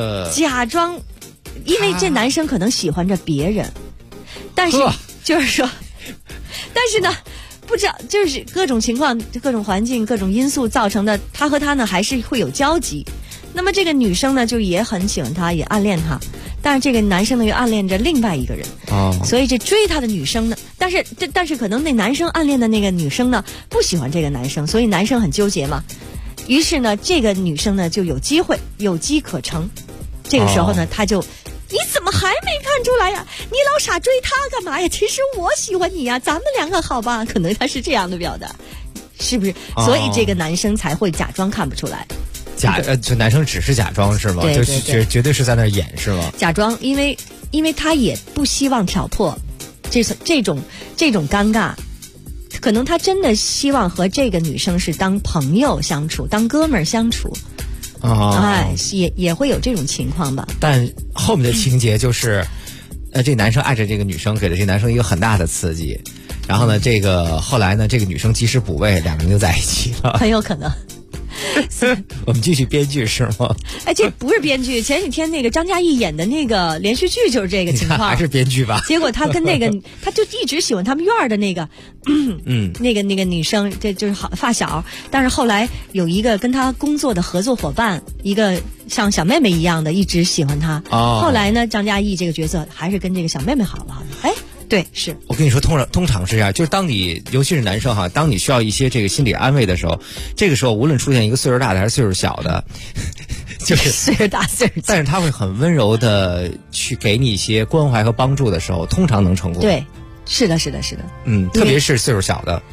S10: 因为这男生可能喜欢着别人，但是就是说，但是呢，不知道就是各种情况、各种环境、各种因素造成的，他和他呢还是会有交集。那么这个女生呢，就也很喜欢他，也暗恋他，但是这个男生呢又暗恋着另外一个人。所以这追他的女生呢，但是可能那男生暗恋的那个女生呢不喜欢这个男生，所以男生很纠结嘛。于是呢，这个女生呢就有机会，有机可乘。这个时候呢，他就，你怎么还没看出来呀？你老傻追他干嘛呀？其实我喜欢你呀，咱们两个好吧？可能他是这样的表达，是不是？所以这个男生才会假装看不出来。
S11: 就男生只是假装是吗？
S10: 对对
S11: 就绝对是在那儿演是吗？
S10: 假装，因为他也不希望挑破这种尴尬。可能他真的希望和这个女生是当朋友相处，当哥们儿相处，也会有这种情况吧。
S11: 但后面的情节就是，这男生爱着这个女生，给了这男生一个很大的刺激，然后呢，这个后来呢，这个女生及时补位，两个人就在一起了，
S10: 很有可能。
S11: 我们继续编剧是吗？
S10: 这不是编剧，前几天那个张嘉译演的那个连续剧就是这个情况，
S11: 还是编剧吧？
S10: 结果他跟那个他就一直喜欢他们院的那个，那个女生，这就是好发小，但是后来有一个跟他工作的合作伙伴，一个像小妹妹一样的，一直喜欢他。后来呢，张嘉译这个角色还是跟这个小妹妹好了。对，是
S11: 我跟你说，通常是这样，就是当你尤其是男生哈，当你需要一些这个心理安慰的时候，这个时候无论出现一个岁数大的还是岁数小的，就是
S10: 岁数大岁数小，
S11: 但是他会很温柔的去给你一些关怀和帮助的时候，通常能成功。
S10: 对，是的。
S11: 特别是岁数小的，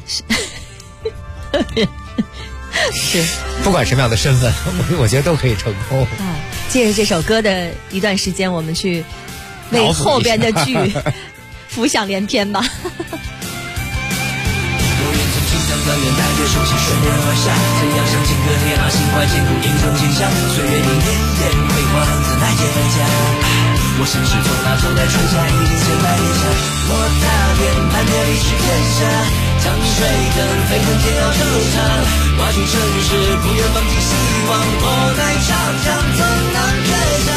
S10: 是
S11: 不管什么样的身份，我觉得都可以成功。
S10: 借着这首歌的一段时间，我们去为后边的剧浮想联翩吧。
S12: 我愿从青山高原带着手心顺流而下，怎样向前隔天心怀千古英雄景象，岁月里年年辉煌自来接来家。我心事从那头戴传下，已经千百年下。我踏遍攀越历史天下，江水等沸腾天要惆怅，挖尽城市不愿放弃希望，我在长江怎能退下？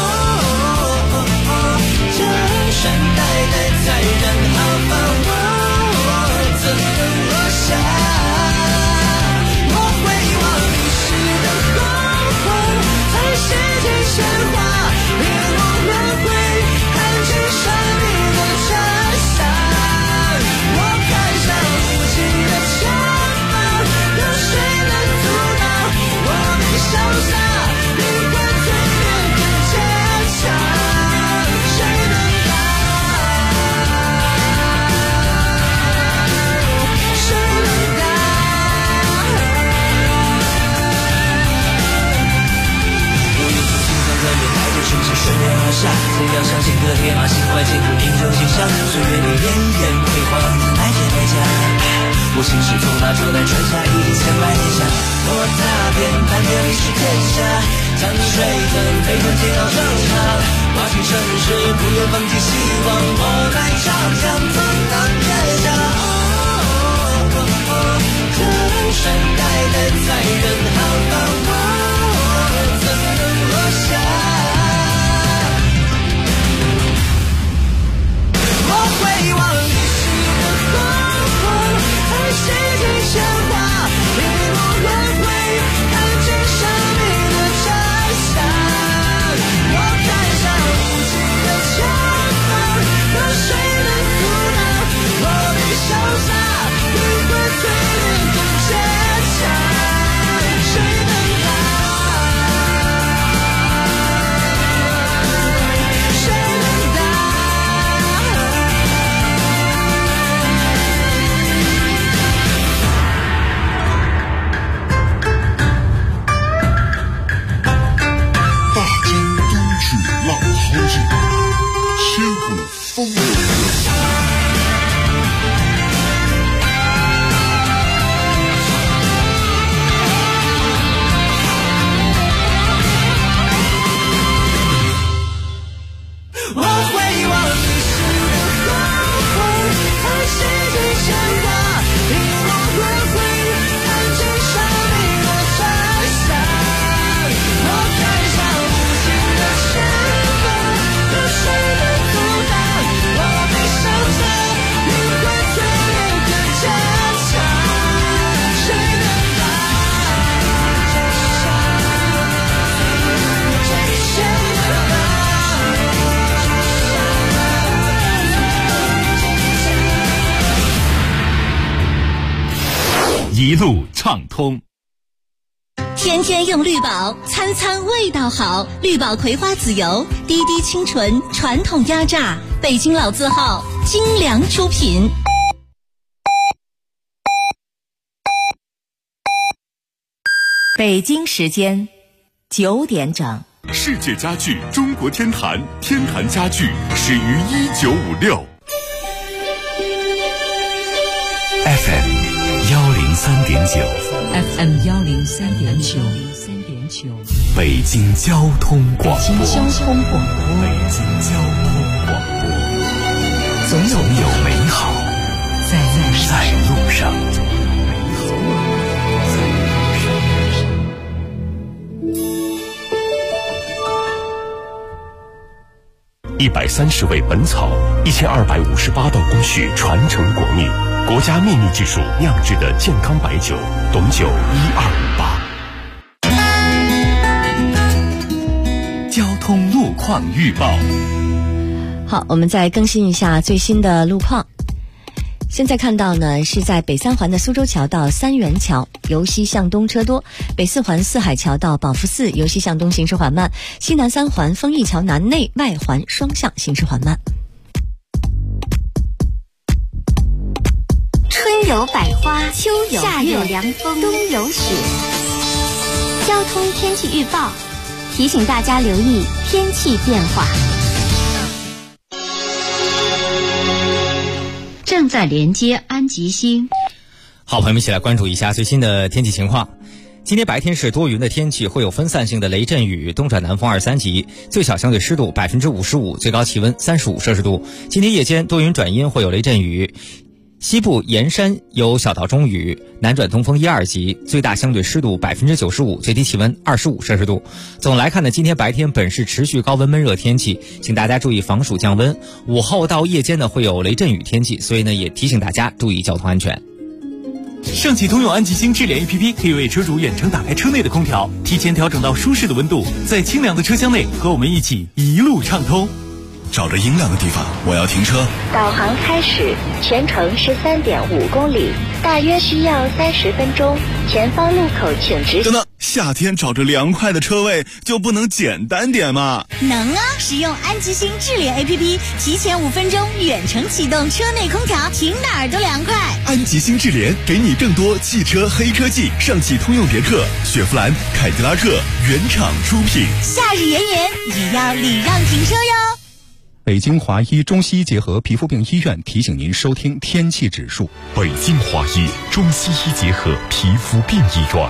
S12: 这山代代在人好放，我怎能落下？我回望历史的辉煌，在世间鲜花，烈火轮回，看见生命的真相。我看向无际的前方，有谁能阻挡我的潇洒？灵魂淬炼更坚强。顺流而下，怎样向前隔天心怀千古英雄形象，岁月里年年辉煌自来接来家。我心事从那朝代传下，已经千百年下。我踏遍攀越历史天下，江水等沸腾天要惆怅，挖尽城市不愿放弃希望，我在长江怎能退下？这山代代在人好放，我怎能落下？我回望历史的辉煌，在世间鲜花，烈火轮回，看见生命的真相。我看向无际的前方，有谁能阻挡我的潇
S3: 一路畅通。
S2: 天天用绿宝，餐餐味道好。绿宝葵花籽油，滴滴清纯，传统压榨，北京老字号，精良出品。
S20: 北京时间9点整。
S14: 世界家具中国天坛，天坛家具始于1956。
S9: FM 103.9
S20: FM 103.9，
S9: 北京交通广播。
S20: 北京交通广播，总有美好在路上。
S14: 130味本草，1258道工序传承国秘，国家秘密技术酿制的健康白酒，董酒1258。
S9: 交通路况预报。
S10: 好，我们再更新一下最新的路况。现在看到呢，是在北三环的苏州桥到三元桥由西向东车多，北四环四海桥到宝福寺由西向东行驶缓慢，西南三环丰益桥南内外环双向行驶缓慢。
S2: 春有百花，秋有夏有凉风，冬有雪。交通天气预报提醒大家留意天气变化。
S19: 正在连接安吉星。
S11: 好，朋友们一起来关注一下最新的天气情况。今天白天是多云的天气，会有分散性的雷阵雨，东转南风2、3级，最小相对湿度55%，最高气温35摄氏度。今天夜间多云转阴，会有雷阵雨，西部沿山有小到中雨，南转东风1、2级，最大相对湿度95%，最低气温25摄氏度。总来看呢，今天白天本是持续高温闷热天气，请大家注意防暑降温。午后到夜间呢会有雷阵雨天气，所以呢也提醒大家注意交通安全。
S15: 上汽通用安吉星智联 APP 可以为车主远程打开车内的空调，提前调整到舒适的温度，在清凉的车厢内和我们一起一路畅通。
S22: 找着阴凉的地方，我要停车。
S2: 导航开始，全程是3.5公里，大约需要30分钟。前方路口请直行。
S22: 等等，夏天找着凉快的车位就不能简单点吗？
S2: 能啊！使用安吉星智联 APP， 提前5分钟远程启动车内空调，停哪儿都凉快。
S22: 安吉星智联给你更多汽车黑科技，上汽通用别克、雪佛兰、凯迪拉克原厂出品。
S2: 夏日炎炎，也要礼让停车哟。
S23: 北京华医中西医结合皮肤病医院提醒您收听天气指数。
S14: 北京华医中西医结合皮肤病医院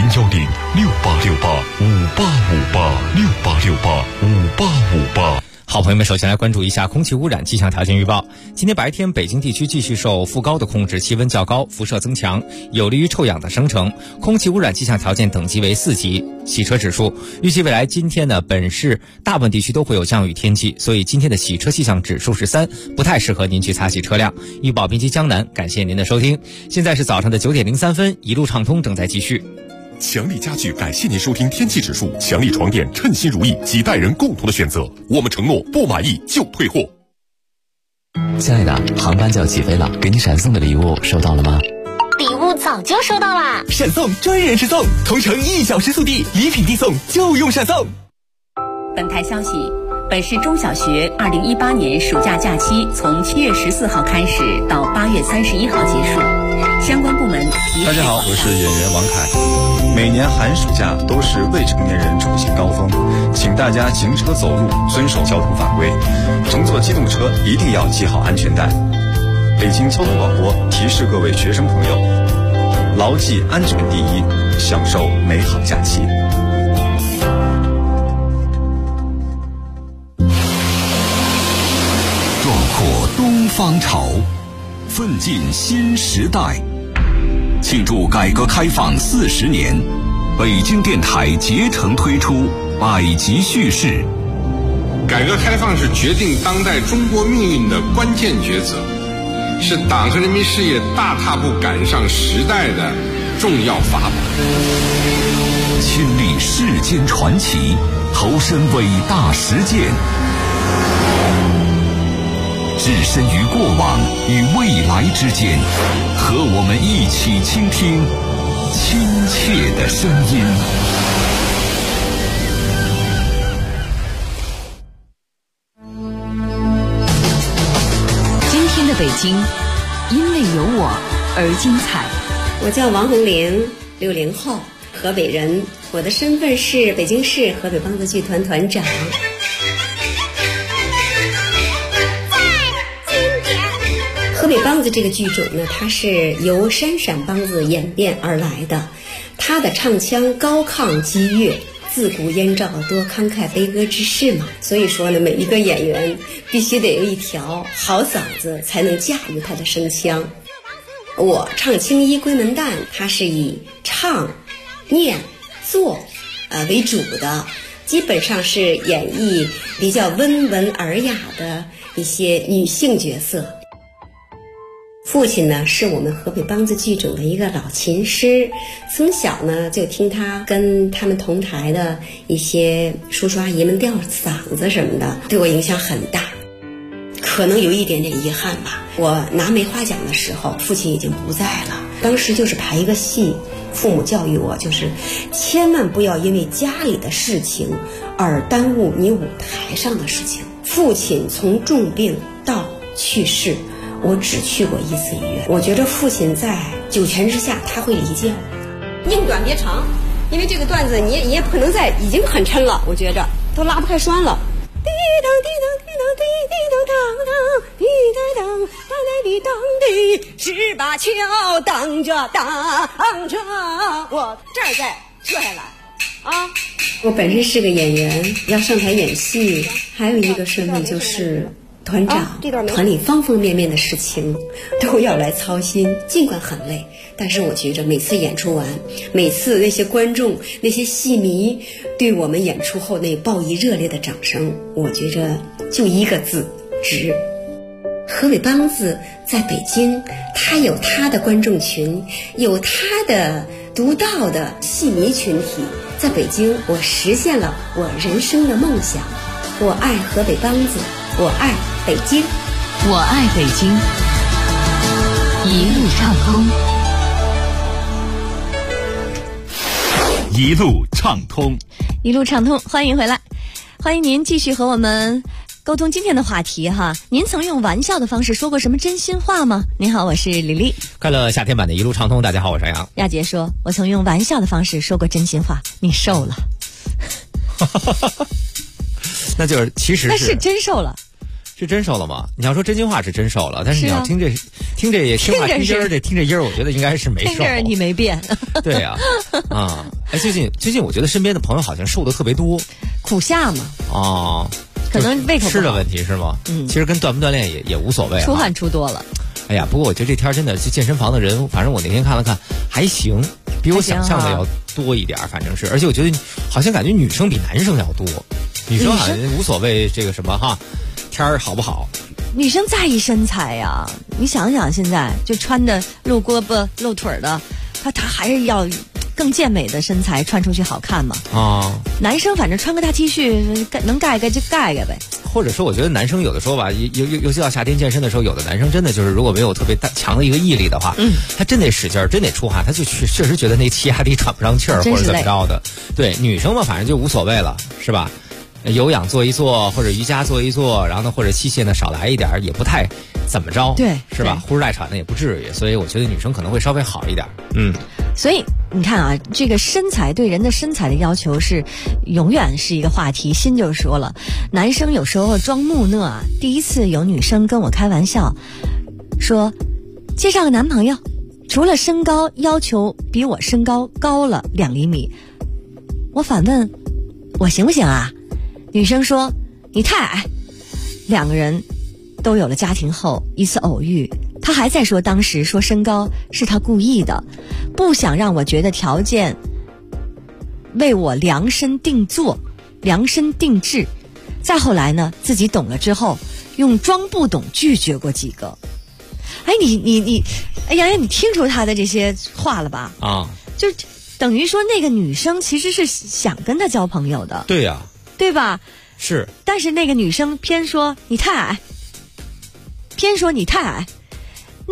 S14: ，0106868585858，668685858。
S11: 好，朋友们，首先来关注一下空气污染气象条件预报。今天白天，北京地区继续受副高的控制，气温较高，辐射增强，有利于臭氧的生成。空气污染气象条件等级为4级。洗车指数预计未来今天呢，本市大部分地区都会有降雨天气，所以今天的洗车气象指数是3，不太适合您去擦洗车辆。预报编辑江南，感谢您的收听。现在是早上的9点03分，一路畅通正在继续。
S14: 强力家具感谢您收听天气指数，强力床垫称心如意，几代人共同的选择，我们承诺不满意就退货。
S24: 亲爱的，航班就要起飞了，给你闪送的礼物收到了吗？
S2: 礼物早就收到啦，
S8: 闪送专人直送，同城1小时速递，礼品递送就用闪送。
S20: 本台消息，本市中小学2018年暑假假期从7月14号开始到8月31号结束，相关部门
S25: 大家好，我是演员王凯。每年寒暑假都是未成年人出行高峰，请大家行车走路遵守交通法规，乘坐机动车一定要系好安全带。北京交通广播提示各位学生朋友，牢记安全第一，享受美好假期。
S9: 壮阔东方潮，奋进新时代。庆祝改革开放40年，北京电台竭诚推出百集叙事。
S26: 改革开放是决定当代中国命运的关键抉择，是党和人民事业大踏步赶上时代的重要法宝。
S9: 亲历世间传奇，投身伟大实践，置身于过往与未来之间，和我们一一起倾听亲切的声音。
S5: 今天的北京，因为有我而精彩。
S6: 我叫王红玲，60后，河北人。我的身份是北京市河北梆子剧团团长。河北梆子这个剧种呢，它是由山陕梆子演变而来的，它的唱腔高亢激越，自古燕赵多慷慨悲歌之士嘛，所以说呢，每一个演员必须得有一条好嗓子，才能驾驭他的声腔。我唱青衣闺门旦，它是以唱、念、做为主的，基本上是演绎比较温文尔雅的一些女性角色。父亲呢是我们河北梆子剧种的一个老琴师，从小呢就听他跟他们同台的一些叔叔阿姨们吊嗓子什么的，对我影响很大。可能有一点点遗憾吧，我拿梅花奖的时候父亲已经不在了，当时就是排一个戏，父母教育我就是千万不要因为家里的事情而耽误你舞台上的事情。父亲从重病到去世，我只去过1次医院。我觉得父亲在九泉之下他会理解我，宁短别长，因为这个段子你也不可能再已经很抻了，我觉着都拉不开栓了。滴当滴当滴当滴滴当当当滴当当滴当滴，18桥当着当着，我这儿再撤下来啊！我本身是个演员，要上台演戏，还有一个身份就是团长，团里方方面面的事情都要来操心，尽管很累，但是我觉着每次演出完，每次那些观众那些戏迷对我们演出后那报以热烈的掌声，我觉着就一个字，值。河北梆子在北京，它有它的观众群，有它的独到的戏迷群体。在北京，我实现了我人生的梦想。我爱河北梆子，我爱北京，
S5: 我爱北京，一路畅通，
S23: 一路畅通，
S10: 一路畅通，欢迎回来，欢迎您继续和我们沟通今天的话题哈。您曾用玩笑的方式说过什么真心话吗？您好，我是李丽。
S11: 快乐夏天版的一路畅通，大家好，我是杨。
S10: 亚杰说，我曾用玩笑的方式说过真心话，你瘦了。
S11: 那就是其实
S10: 那是真瘦了。
S11: 是真瘦了吗？你要说真心话是真瘦了，但是你要听这话听这音儿，我觉得应该是没瘦。
S10: 听着你没变。
S11: 对呀，哎，最近我觉得身边的朋友好像瘦的特别多，
S10: 苦夏嘛。
S11: 哦，
S10: 可能胃口不好
S11: 吃的问题是吗？其实跟锻不锻炼也无所谓。
S10: 出汗出多了。
S11: 哎呀，不过我觉得这天真的去健身房的人，反正我那天看了看，还行，比我想象的要多一点，反正是。而且我觉得好像感觉女生比男生要多，女生好像无所谓这个什么哈。天儿好不好？
S10: 女生在意身材呀，你想想现在就穿的露胳膊露腿的，她还是要更健美的身材穿出去好看嘛。男生反正穿个大 T 恤能盖盖就盖盖呗。
S11: 或者说我觉得男生有的时候吧，尤其到夏天健身的时候，有的男生真的就是如果没有特别强的一个毅力的话，他真得使劲儿，真得出汗，他就确实觉得那气压低喘不上气儿或者怎么着的。对，女生嘛反正就无所谓了，是吧？有氧做一做，或者瑜伽做一做，然后呢，或者器械呢少来一点，也不太怎么着，
S10: 对，
S11: 是吧？呼哧带喘的也不至于，所以我觉得女生可能会稍微好一点。
S10: 所以你看啊，这个身材对人的身材的要求是永远是一个话题。心就说了，男生有时候装木讷啊。第一次有女生跟我开玩笑说，介绍个男朋友，除了身高要求比我身高高了2厘米。我反问，我行不行啊？女生说你太矮。2个人都有了家庭后一次偶遇，他还在说当时说身高是他故意的，不想让我觉得条件为我量身定做量身定制。再后来呢，自己懂了之后用装不懂拒绝过几个。哎，你哎洋洋，你听出他的这些话了吧？就等于说那个女生其实是想跟他交朋友的。
S11: 对呀，
S10: 对吧？
S11: 是。
S10: 但是那个女生偏说你太矮，偏说你太矮。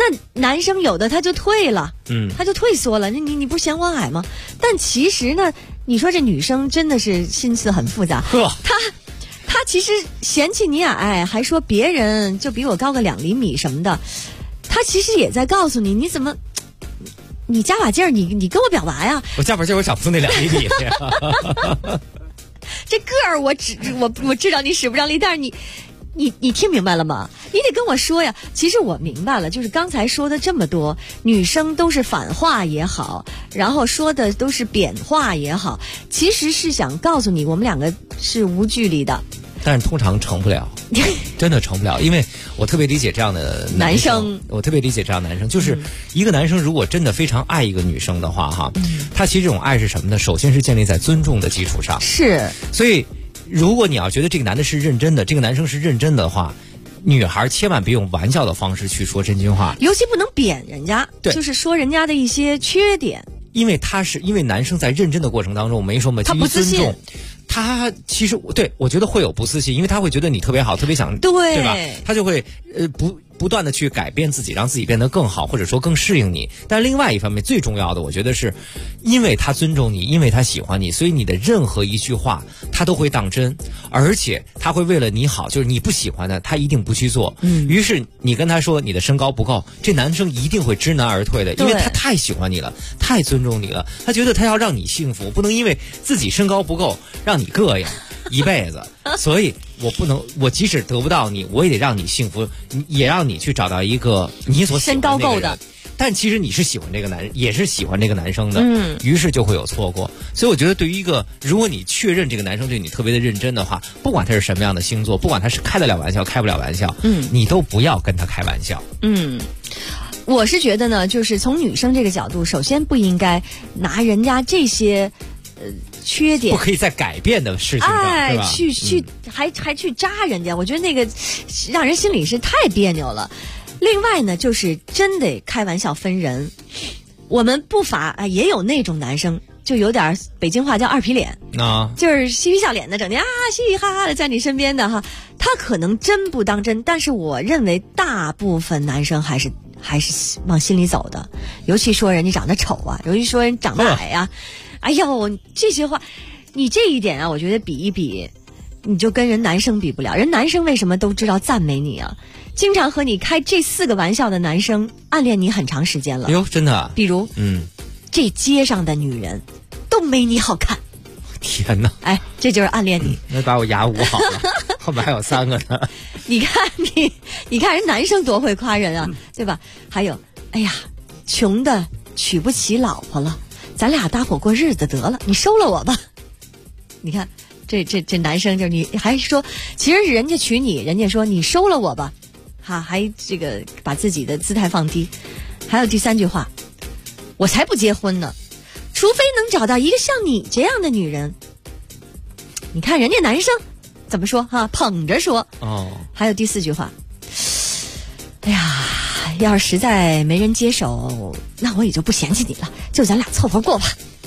S10: 那男生有的他就退了，他就退缩了。你不是嫌我矮吗？但其实呢，你说这女生真的是心思很复杂。她其实嫌弃你矮，还说别人就比我高个2厘米什么的。她其实也在告诉你，你怎么，你加把劲儿，你跟我表达呀。
S11: 我加把劲儿，我长不出那2厘米呀。
S10: 这个儿我知道你使不上力，但是你听明白了吗？你得跟我说呀。其实我明白了，就是刚才说的这么多，女生都是反话也好，然后说的都是扁话也好，其实是想告诉你，我们两个是无距离的。
S11: 但是通常成不了，真的成不了，因为我特别理解这样的男生，我特别理解这样的男生，就是一个男生如果真的非常爱一个女生的话，哈，他其实这种爱是什么呢？首先是建立在尊重的基础上，
S10: 是，
S11: 所以如果你要觉得这个男的是认真的，这个男生是认真的话，女孩千万别用玩笑的方式去说真心话，
S10: 尤其不能贬人家，就是说人家的一些缺点，
S11: 因为男生在认真的过程当中，我没说嘛，
S10: 他不自信。
S11: 他其实我觉得会有不自信，因为他会觉得你特别好，特别想对吧？他就会不断的去改变自己，让自己变得更好，或者说更适应你。但另外一方面，最重要的，我觉得是，因为他尊重你，因为他喜欢你，所以你的任何一句话他都会当真，而且他会为了你好，就是你不喜欢的，他一定不去做。于是你跟他说你的身高不够，这男生一定会知难而退的，因为他太喜欢你了，太尊重你了，他觉得他要让你幸福，不能因为自己身高不够让你膈应一辈子。所以我即使得不到你，我也得让你幸福，也让你去找到一个你所喜欢的那个人，身高够的。但其实你是喜欢这个男人，也是喜欢这个男生的，于是就会有错过。所以我觉得对于一个，如果你确认这个男生对你特别的认真的话，不管他是什么样的星座，不管他是开得了玩笑开不了玩笑，你都不要跟他开玩笑。
S10: 我是觉得呢，就是从女生这个角度，首先不应该拿人家这些缺点，
S11: 不可以在改变的事情上，对吧？
S10: 还去扎人家，我觉得那个让人心里是太别扭了。另外呢，就是真得开玩笑分人，我们不乏也有那种男生，就有点北京话叫二皮脸就是嬉皮笑脸的，整天嘻嘻哈哈的在你身边的哈，他可能真不当真，但是我认为大部分男生还是往心里走的，尤其说人家长得丑啊，尤其说人长得矮啊，哎呦，这些话，你这一点啊，我觉得比一比，你就跟人男生比不了。人男生为什么都知道赞美你啊？经常和你开这4个玩笑的男生，暗恋你很长时间了。
S11: 哟，真的？
S10: 比如，这街上的女人都没你好看。
S11: 天哪！
S10: 哎，这就是暗恋你。
S11: 那把我牙捂好了，后面还有3个呢。
S10: 你看人男生多会夸人啊，对吧？还有，哎呀，穷的娶不起老婆了。咱俩搭伙过日子得了，你收了我吧。你看，这男生就是你还说，其实是人家娶你，人家说你收了我吧，还这个把自己的姿态放低。还有第3句话，我才不结婚呢，除非能找到一个像你这样的女人。你看人家男生怎么说捧着说。还有第4句话，哎呀，要是实在没人接手，那我也就不嫌弃你了，就咱俩凑合过吧。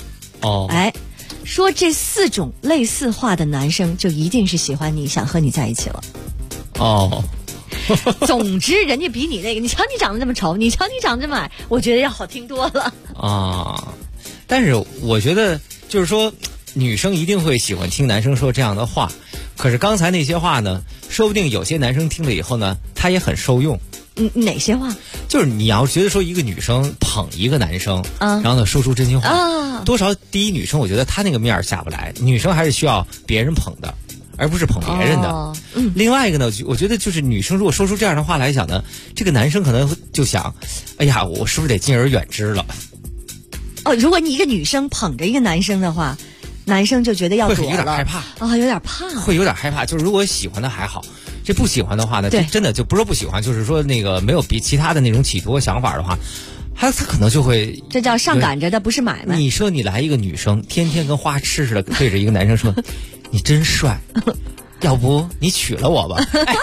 S10: 说这4种类似话的男生，就一定是喜欢你，想和你在一起了。总之，人家比你那个，你瞧你长得这么丑，你瞧你长得这么矮，我觉得要好听多了。
S11: 但是我觉得就是说，女生一定会喜欢听男生说这样的话。可是刚才那些话呢，说不定有些男生听了以后呢，他也很受用。
S10: 哪些话？
S11: 就是你要觉得说一个女生捧一个男生，然后呢说出真心话，多少第一女生我觉得她那个面下不来，女生还是需要别人捧的，而不是捧别人的。另外一个呢，我觉得就是女生如果说出这样的话来讲呢，这个男生可能就想，哎呀，我是不是得敬而远之了？
S10: 如果你一个女生捧着一个男生的话，男生就觉得要躲了，
S11: 会有点害怕
S10: 有点怕，
S11: 会有点害怕。就是如果喜欢的还好，这不喜欢的话呢，这真的就不是说不喜欢，就是说那个没有比其他的那种企图和想法的话，他可能就会，
S10: 这叫上赶着的，不是买卖。
S11: 你说你来一个女生，天天跟花痴似的对着一个男生说，你真帅，要不你娶了我吧？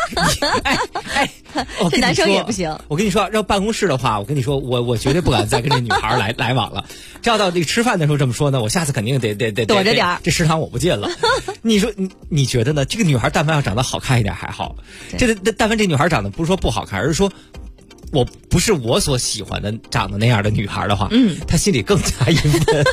S10: 这男生也不行。
S11: 我跟你说，要办公室的话，我跟你说，我绝对不敢再跟这女孩来往了。这要到这吃饭的时候这么说呢，我下次肯定得
S10: 躲着点儿。
S11: 这食堂我不进了。你说你觉得呢？这个女孩但凡要长得好看一点还好，但凡这女孩长得不是说不好看，而是说我不是我所喜欢的长得那样的女孩的话，她心里更加一分。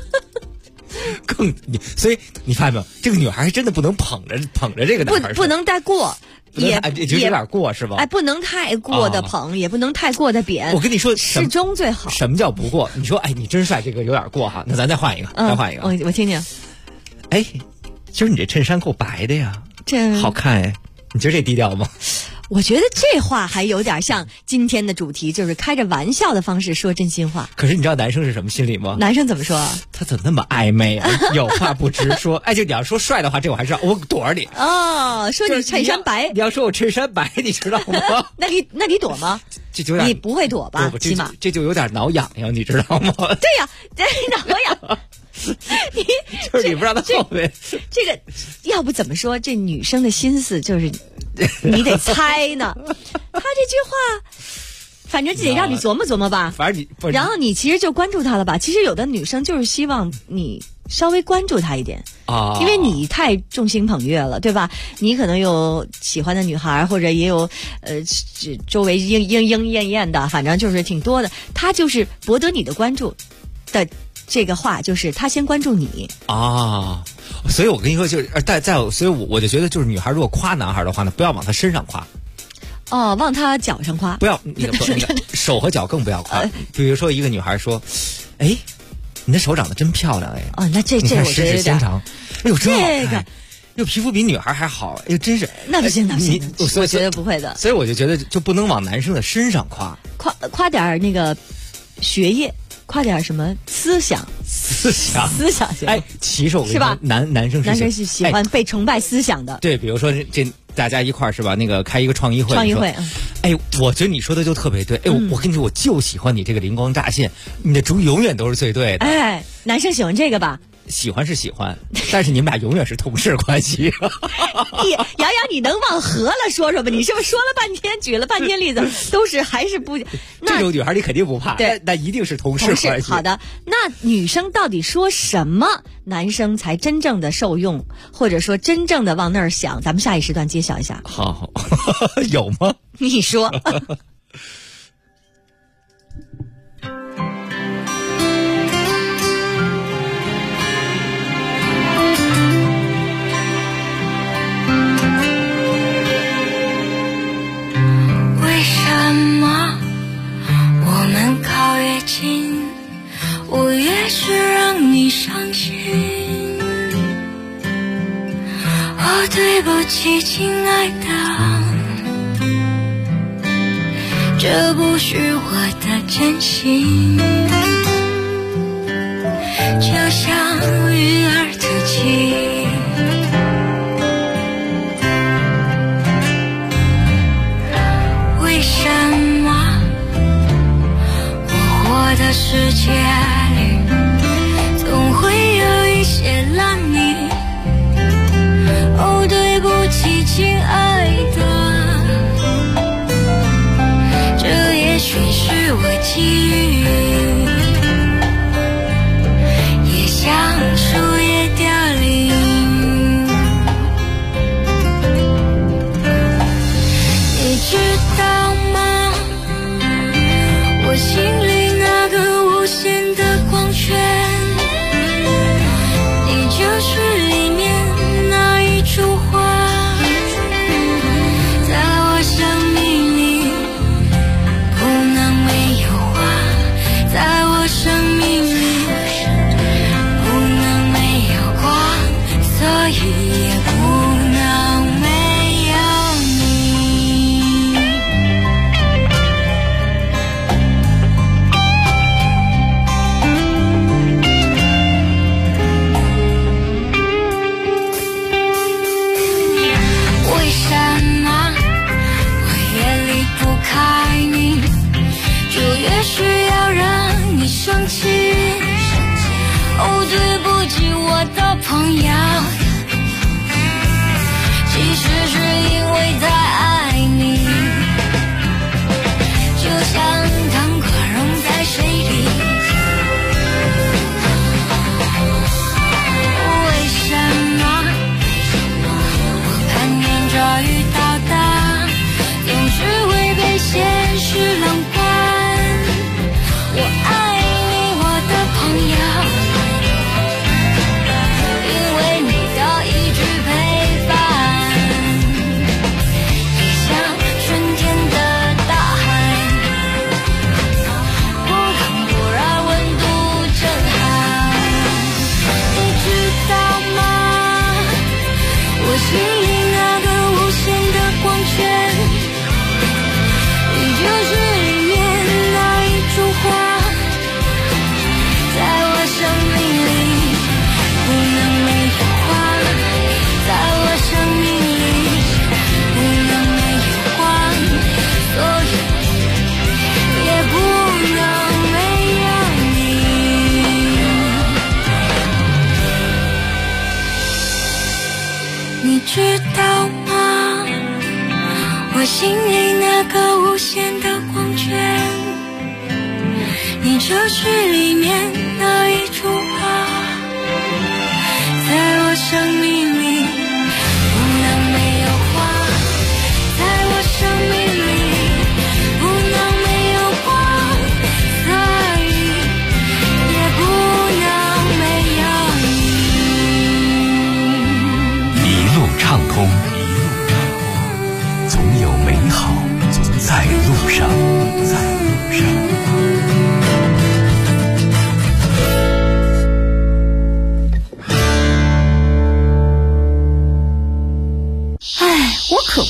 S11: 所以你发现没有，这个女孩真的不能捧着这个男孩，
S10: 不能太过，也
S11: 就有点过是吧？
S10: 哎，不能太过的捧，也不能太过的贬。
S11: 我跟你说，
S10: 适中最好。
S11: 什么叫不过？你说，哎，你真帅，这个有点过哈。那咱再换一个，再换一个。
S10: 我听听。
S11: 哎，今儿你这衬衫够白的呀，
S10: 这
S11: 好看哎。你觉得这低调吗？
S10: 我觉得这话还有点像今天的主题，就是开着玩笑的方式说真心话。
S11: 可是你知道男生是什么心理吗？
S10: 男生怎么说啊？
S11: 他怎么那么暧昧啊？有话不直说。哎，就你要说帅的话，这我还知道，我躲着你。
S10: 哦，说你衬衫白，
S11: 你要说我衬衫白，你知道吗？
S10: 那你躲吗？
S11: 这就有点，
S10: 你不会躲吧？起码
S11: 这就有点挠痒痒，你知道吗？
S10: 对呀，这挠痒。
S11: 就是你不知道他后面
S10: 这个要不怎么说这女生的心思就是你得猜呢？他这句话反正就得让你琢磨琢磨吧。
S11: 反正你
S10: 然后你其实就关注他了吧？其实有的女生就是希望你稍微关注他一点
S11: 啊，
S10: 因为你太众星捧月了，对吧？你可能有喜欢的女孩，或者也有周围莺燕燕的，反正就是挺多的。他就是博得你的关注的。这个话就是他先关注你
S11: 啊，所以我跟你说，就是所以我就觉得，就是女孩如果夸男孩的话呢，不要往他身上夸，
S10: 哦，往他脚上夸，
S11: 不要那个手和脚更不要夸。比如说一个女孩说：“哎，你的手长得真漂亮哎！”
S10: 哦，那这我
S11: 十指纤长，哎呦，真好看，
S10: 这个
S11: 又皮肤比女孩还好，哎呦，真是
S10: 那不行，那不行，我觉得不会的。
S11: 所以我就觉得就不能往男生的身上
S10: 夸点那个学业。夸点什么思想
S11: 哎，其实我跟你说，男生
S10: 是喜欢被崇拜思想的。
S11: 对，比如说这大家一块儿是吧？那个开一个创意会，哎，我觉得你说的就特别对。哎，我跟你说，我就喜欢你这个灵光乍现，你的主意永远都是最对的。
S10: 哎，男生喜欢这个吧？
S11: 喜欢是喜欢，但是你们俩永远是同事关系。
S10: 杨洋，你能往合了说说吧？你是不是说了半天，举了半天例子，都是还是不？
S11: 这种女孩你肯定不怕，
S10: 对，
S11: 那一定是同事关系。
S10: 好的，那女生到底说什么，男生才真正的受用，或者说真正的往那儿想？咱们下一时段揭晓一下。
S11: 好，有吗？
S10: 你说。
S1: 我越是让你伤心。哦，对不起，亲爱的，这不是我的真心，就像鱼儿吐气。为什么我活的世界里总会有一些烂泥？哦，对不起，亲爱的，这也许是我际遇，也像树叶凋零。你知道吗？我心里那个无限的光圈，你就是里面那一束花，在我生命里不能没有花。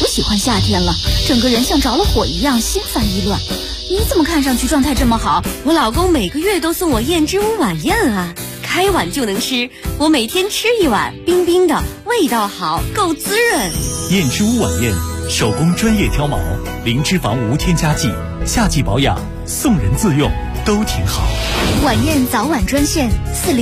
S4: 喜欢夏天了，整个人像着了火一样，心烦意乱。你怎么看上去状态这么好？
S20: 我老公每个月都送我燕之屋晚宴啊，开碗就能吃，我每天吃一碗，冰冰的，味道好，够滋润。
S15: 燕之屋晚宴，手工专业挑毛，零脂肪无添加剂，夏季保养，送人自用都挺好。
S4: 晚宴早晚专线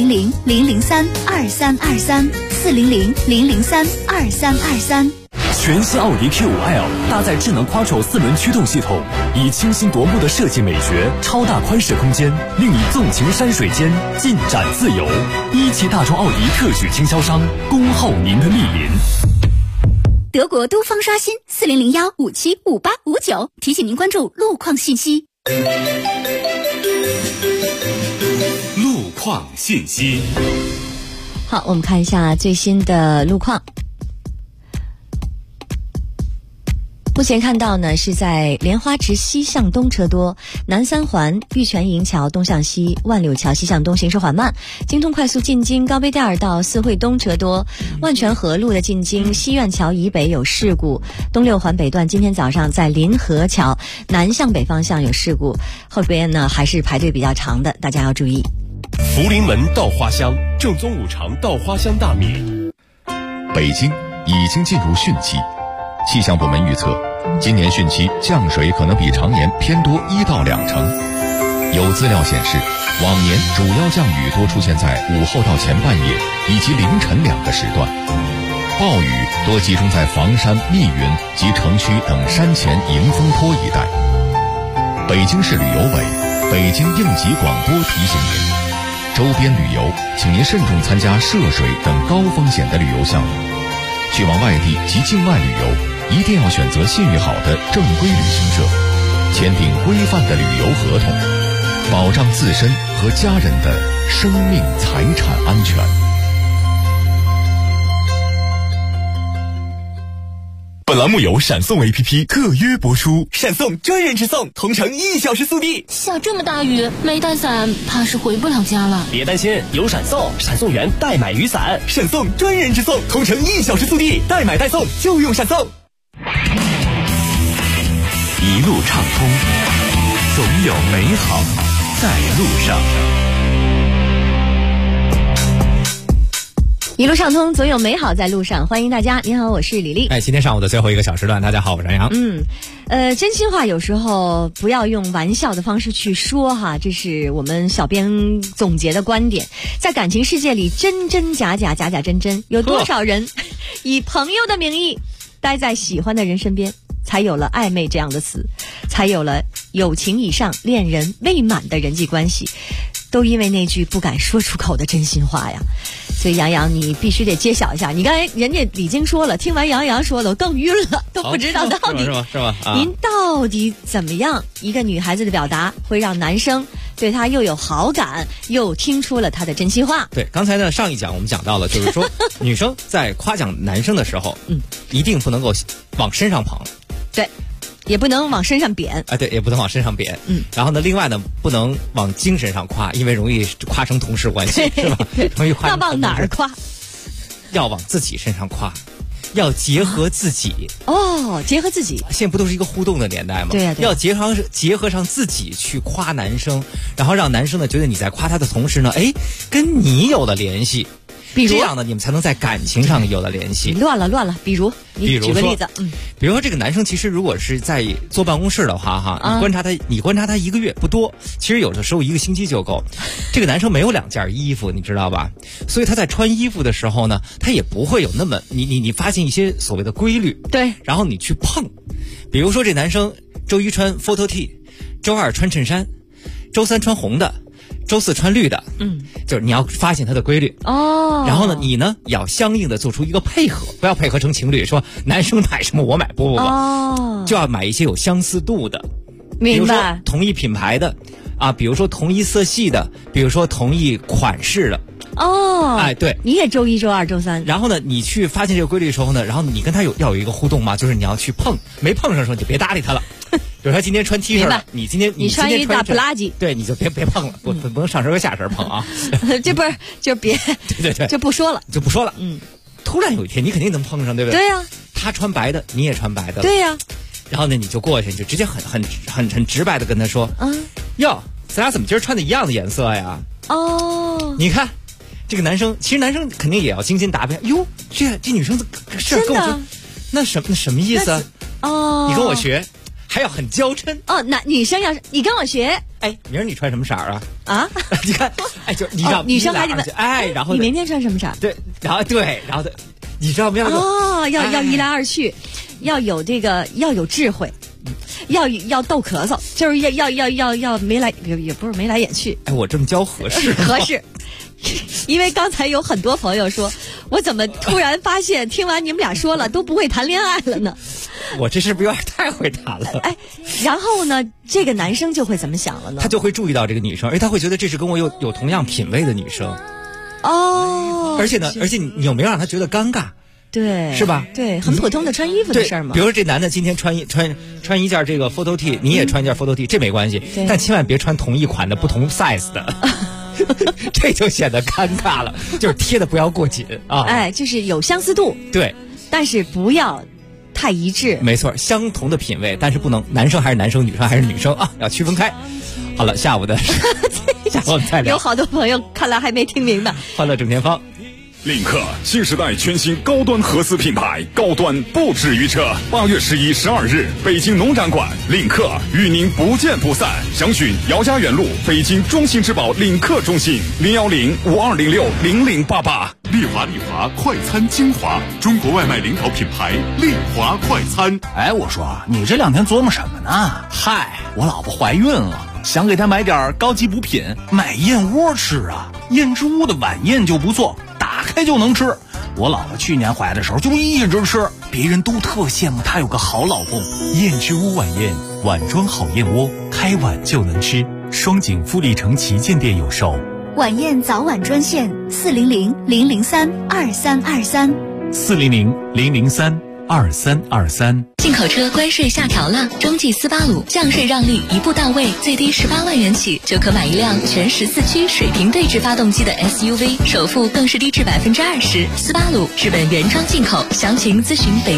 S4: 400-003-2323，400-003-2323。
S7: 全新奥迪 Q5L 搭载智能 Quattro 4轮驱动系统，以清新夺目的设计美学、超大宽敞空间，令你纵情山水间，尽展自由。一汽大众奥迪特许经销商，恭候您的莅临。
S4: 德国都方刷新400-575859，提醒您关注路况信息。
S21: 路况信息。
S10: 好，我们看一下最新的路况。目前看到呢，是在莲花池西向东车多，南三环玉泉营桥东向西，万柳桥西向东行驶缓慢，京通快速进京高碑店到四惠东车多，万泉河路的进京西苑桥以北有事故，东六环北段今天早上在临河桥南向北方向有事故，后边呢还是排队比较长的，大家要注意。
S14: 福临门稻花香正宗五常稻花香大米。
S21: 北京已经进入汛期，气象部门预测，今年汛期降水可能比常年偏多1到2成。有资料显示，往年主要降雨多出现在午后到前半夜以及凌晨2个时段，暴雨多集中在房山、密云及城区等山前迎风坡一带。北京市旅游委、北京应急广播提醒您，周边旅游请您慎重参加涉水等高风险的旅游项目。去往外地及境外旅游，一定要选择信誉好的正规旅行社，签订规范的旅游合同，保障自身和家人的生命财产安全。
S22: 本栏目由闪送 APP 特约播出，闪送专人直送，同城1小时速递。
S4: 下这么大雨，没带伞，怕是回不了家了。
S22: 别担心，有闪送，闪送员代买雨伞，闪送专人直送，同城1小时速递，代买代送就用闪送。
S21: 一路畅通，总有美好在路上。
S10: 一路畅通，总有美好在路上。欢迎大家，你好，我是李丽。
S11: 今天上午的最后一个小时段，大家好，我是杨洋。
S10: 真心话有时候不要用玩笑的方式去说哈，这是我们小编总结的观点。在感情世界里，真真假假，假假真真，有多少人以朋友的名义待在喜欢的人身边，才有了暧昧这样的词，才有了友情以上、恋人未满的人际关系，都因为那句不敢说出口的真心话呀。所以杨洋，你必须得揭晓一下。你刚才人家李菁说了，听完杨洋说的，我更晕了，都不知道到底
S11: 是吧？
S10: 您到底怎么样一个女孩子的表达会让男生对她又有好感，又听出了她的真心话？
S11: 对，刚才呢上一讲我们讲到了，就是说女生在夸奖男生的时候，一定不能够往身上捧，
S10: 对。也不能往身上贬
S11: 对，也不能往身上贬。然后呢，另外呢，不能往精神上夸，因为容易夸成同事关系，是吧？容易夸。
S10: 那往哪儿夸？
S11: 要往自己身上夸，要结合自己。
S10: 结合自己。
S11: 现在不都是一个互动的年代吗？
S10: 对呀。
S11: 要结合上自己去夸男生，然后让男生呢觉得你在夸他的同时呢，跟你有了联系。
S10: 比如
S11: 这样呢，你们才能在感情上有了联系。
S10: 乱了，比如你举个例子，
S11: 比如说这个男生其实如果是在坐办公室的话哈，你观察他1个月不多，其实有的时候1个星期就够。这个男生没有2件衣服，你知道吧？所以他在穿衣服的时候呢，他也不会有那么你发现一些所谓的规律，
S10: 对，
S11: 然后你去碰。比如说这男生周一穿 photo T， 周二穿衬衫，周三穿红的，周四穿绿的，就是你要发现它的规律然后呢，你呢要相应的做出一个配合，不要配合成情侣，说男生买什么我买，不，就要买一些有相似度的，
S10: 明白？
S11: 比如说同一品牌的比如说同一色系的，比如说同一款式的。对，
S10: 你也周一、周二、周三。
S11: 然后呢，你去发现这个规律的时候呢，然后你跟他要有一个互动嘛，就是你要去碰，没碰上的时候你就别搭理他了。比如他今天穿 T 恤了，你
S10: 穿一大普拉吉，
S11: 对，你就别碰了，不能上身和下身碰啊。
S10: 这不是就别
S11: 对，
S10: 就不说了。
S11: 突然有一天你肯定能碰上，对不对？
S10: 对呀，
S11: 他穿白的，你也穿白的了。
S10: 对呀。
S11: 然后呢，你就过去，你就直接很直白的跟他说，哟，咱俩怎么今儿穿的一样的颜色呀？
S10: 哦，
S11: 你看，这个男生，其实男生肯定也要精心打扮。哟，这女生是跟我说，那什么意思？
S10: 哦，
S11: 你跟我学，还要很娇嗔。
S10: 哦，那女生要是你跟我学，
S11: 哎，明儿你穿什么色儿啊？
S10: 啊，
S11: 你看，哎，就你让
S10: 女生还得问，
S11: 哎，然后
S10: 你明天穿什么色儿？
S11: 对，然后你知道不要
S10: 要一来二去，要有这个要有智慧，要逗咳嗽，就是要眉来也不是眉来眼去。
S11: 哎，我这么教合适
S10: 合适。因为刚才有很多朋友说，我怎么突然发现听完你们俩说了都不会谈恋爱了呢？
S11: 我这是不是有点太会谈了？
S10: 哎，然后呢，这个男生就会怎么想了呢？
S11: 他就会注意到这个女生，而他会觉得这是跟我有同样品味的女生。
S10: 哦，
S11: 而且你有没有让他觉得尴尬？
S10: 对，
S11: 是吧？
S10: 对，很普通的穿衣服的事儿嘛。
S11: 比如说这男的今天穿一件这个 photo T， 你也穿一件 photo T， 这没关系，但千万别穿同一款的不同 size 的。这就显得尴尬了，就是贴的不要过紧啊！
S10: 哎，就是有相似度，
S11: 对，
S10: 但是不要太一致。
S11: 没错，相同的品味，但是不能男生还是男生，女生还是女生啊，要区分开。好了，下午我们再聊。
S10: 有好多朋友看来还没听明白。
S11: 欢乐整天方。
S22: 领克新时代全新高端合资品牌，高端不止于车。8月11、12日，北京农展馆，领克与您不见不散。详询姚家园路北京中信之宝领克中心010-5206-0088。丽华快餐精华，中国外卖领导品牌丽华快餐。
S3: 哎，我说你这2天琢磨什么呢？嗨，我老婆怀孕了，想给她买点高级补品，买燕窝吃啊。燕之屋的晚宴就不错，打开就能吃。我老婆去年怀的时候就一直吃，别人都特羡慕她有个好老公。
S15: 燕之屋晚宴，碗装好燕窝，开碗就能吃。双井富力城旗舰店有售。
S4: 晚宴早晚专线400-003-2323
S15: 400-003-2323。
S2: 进口车关税下调了，中继斯巴鲁降税让利一步到位，最低18万元起就可买一辆全14驱水平对置发动机的 SUV， 首付更是低至20%。斯巴鲁日本原装进口，详情咨询北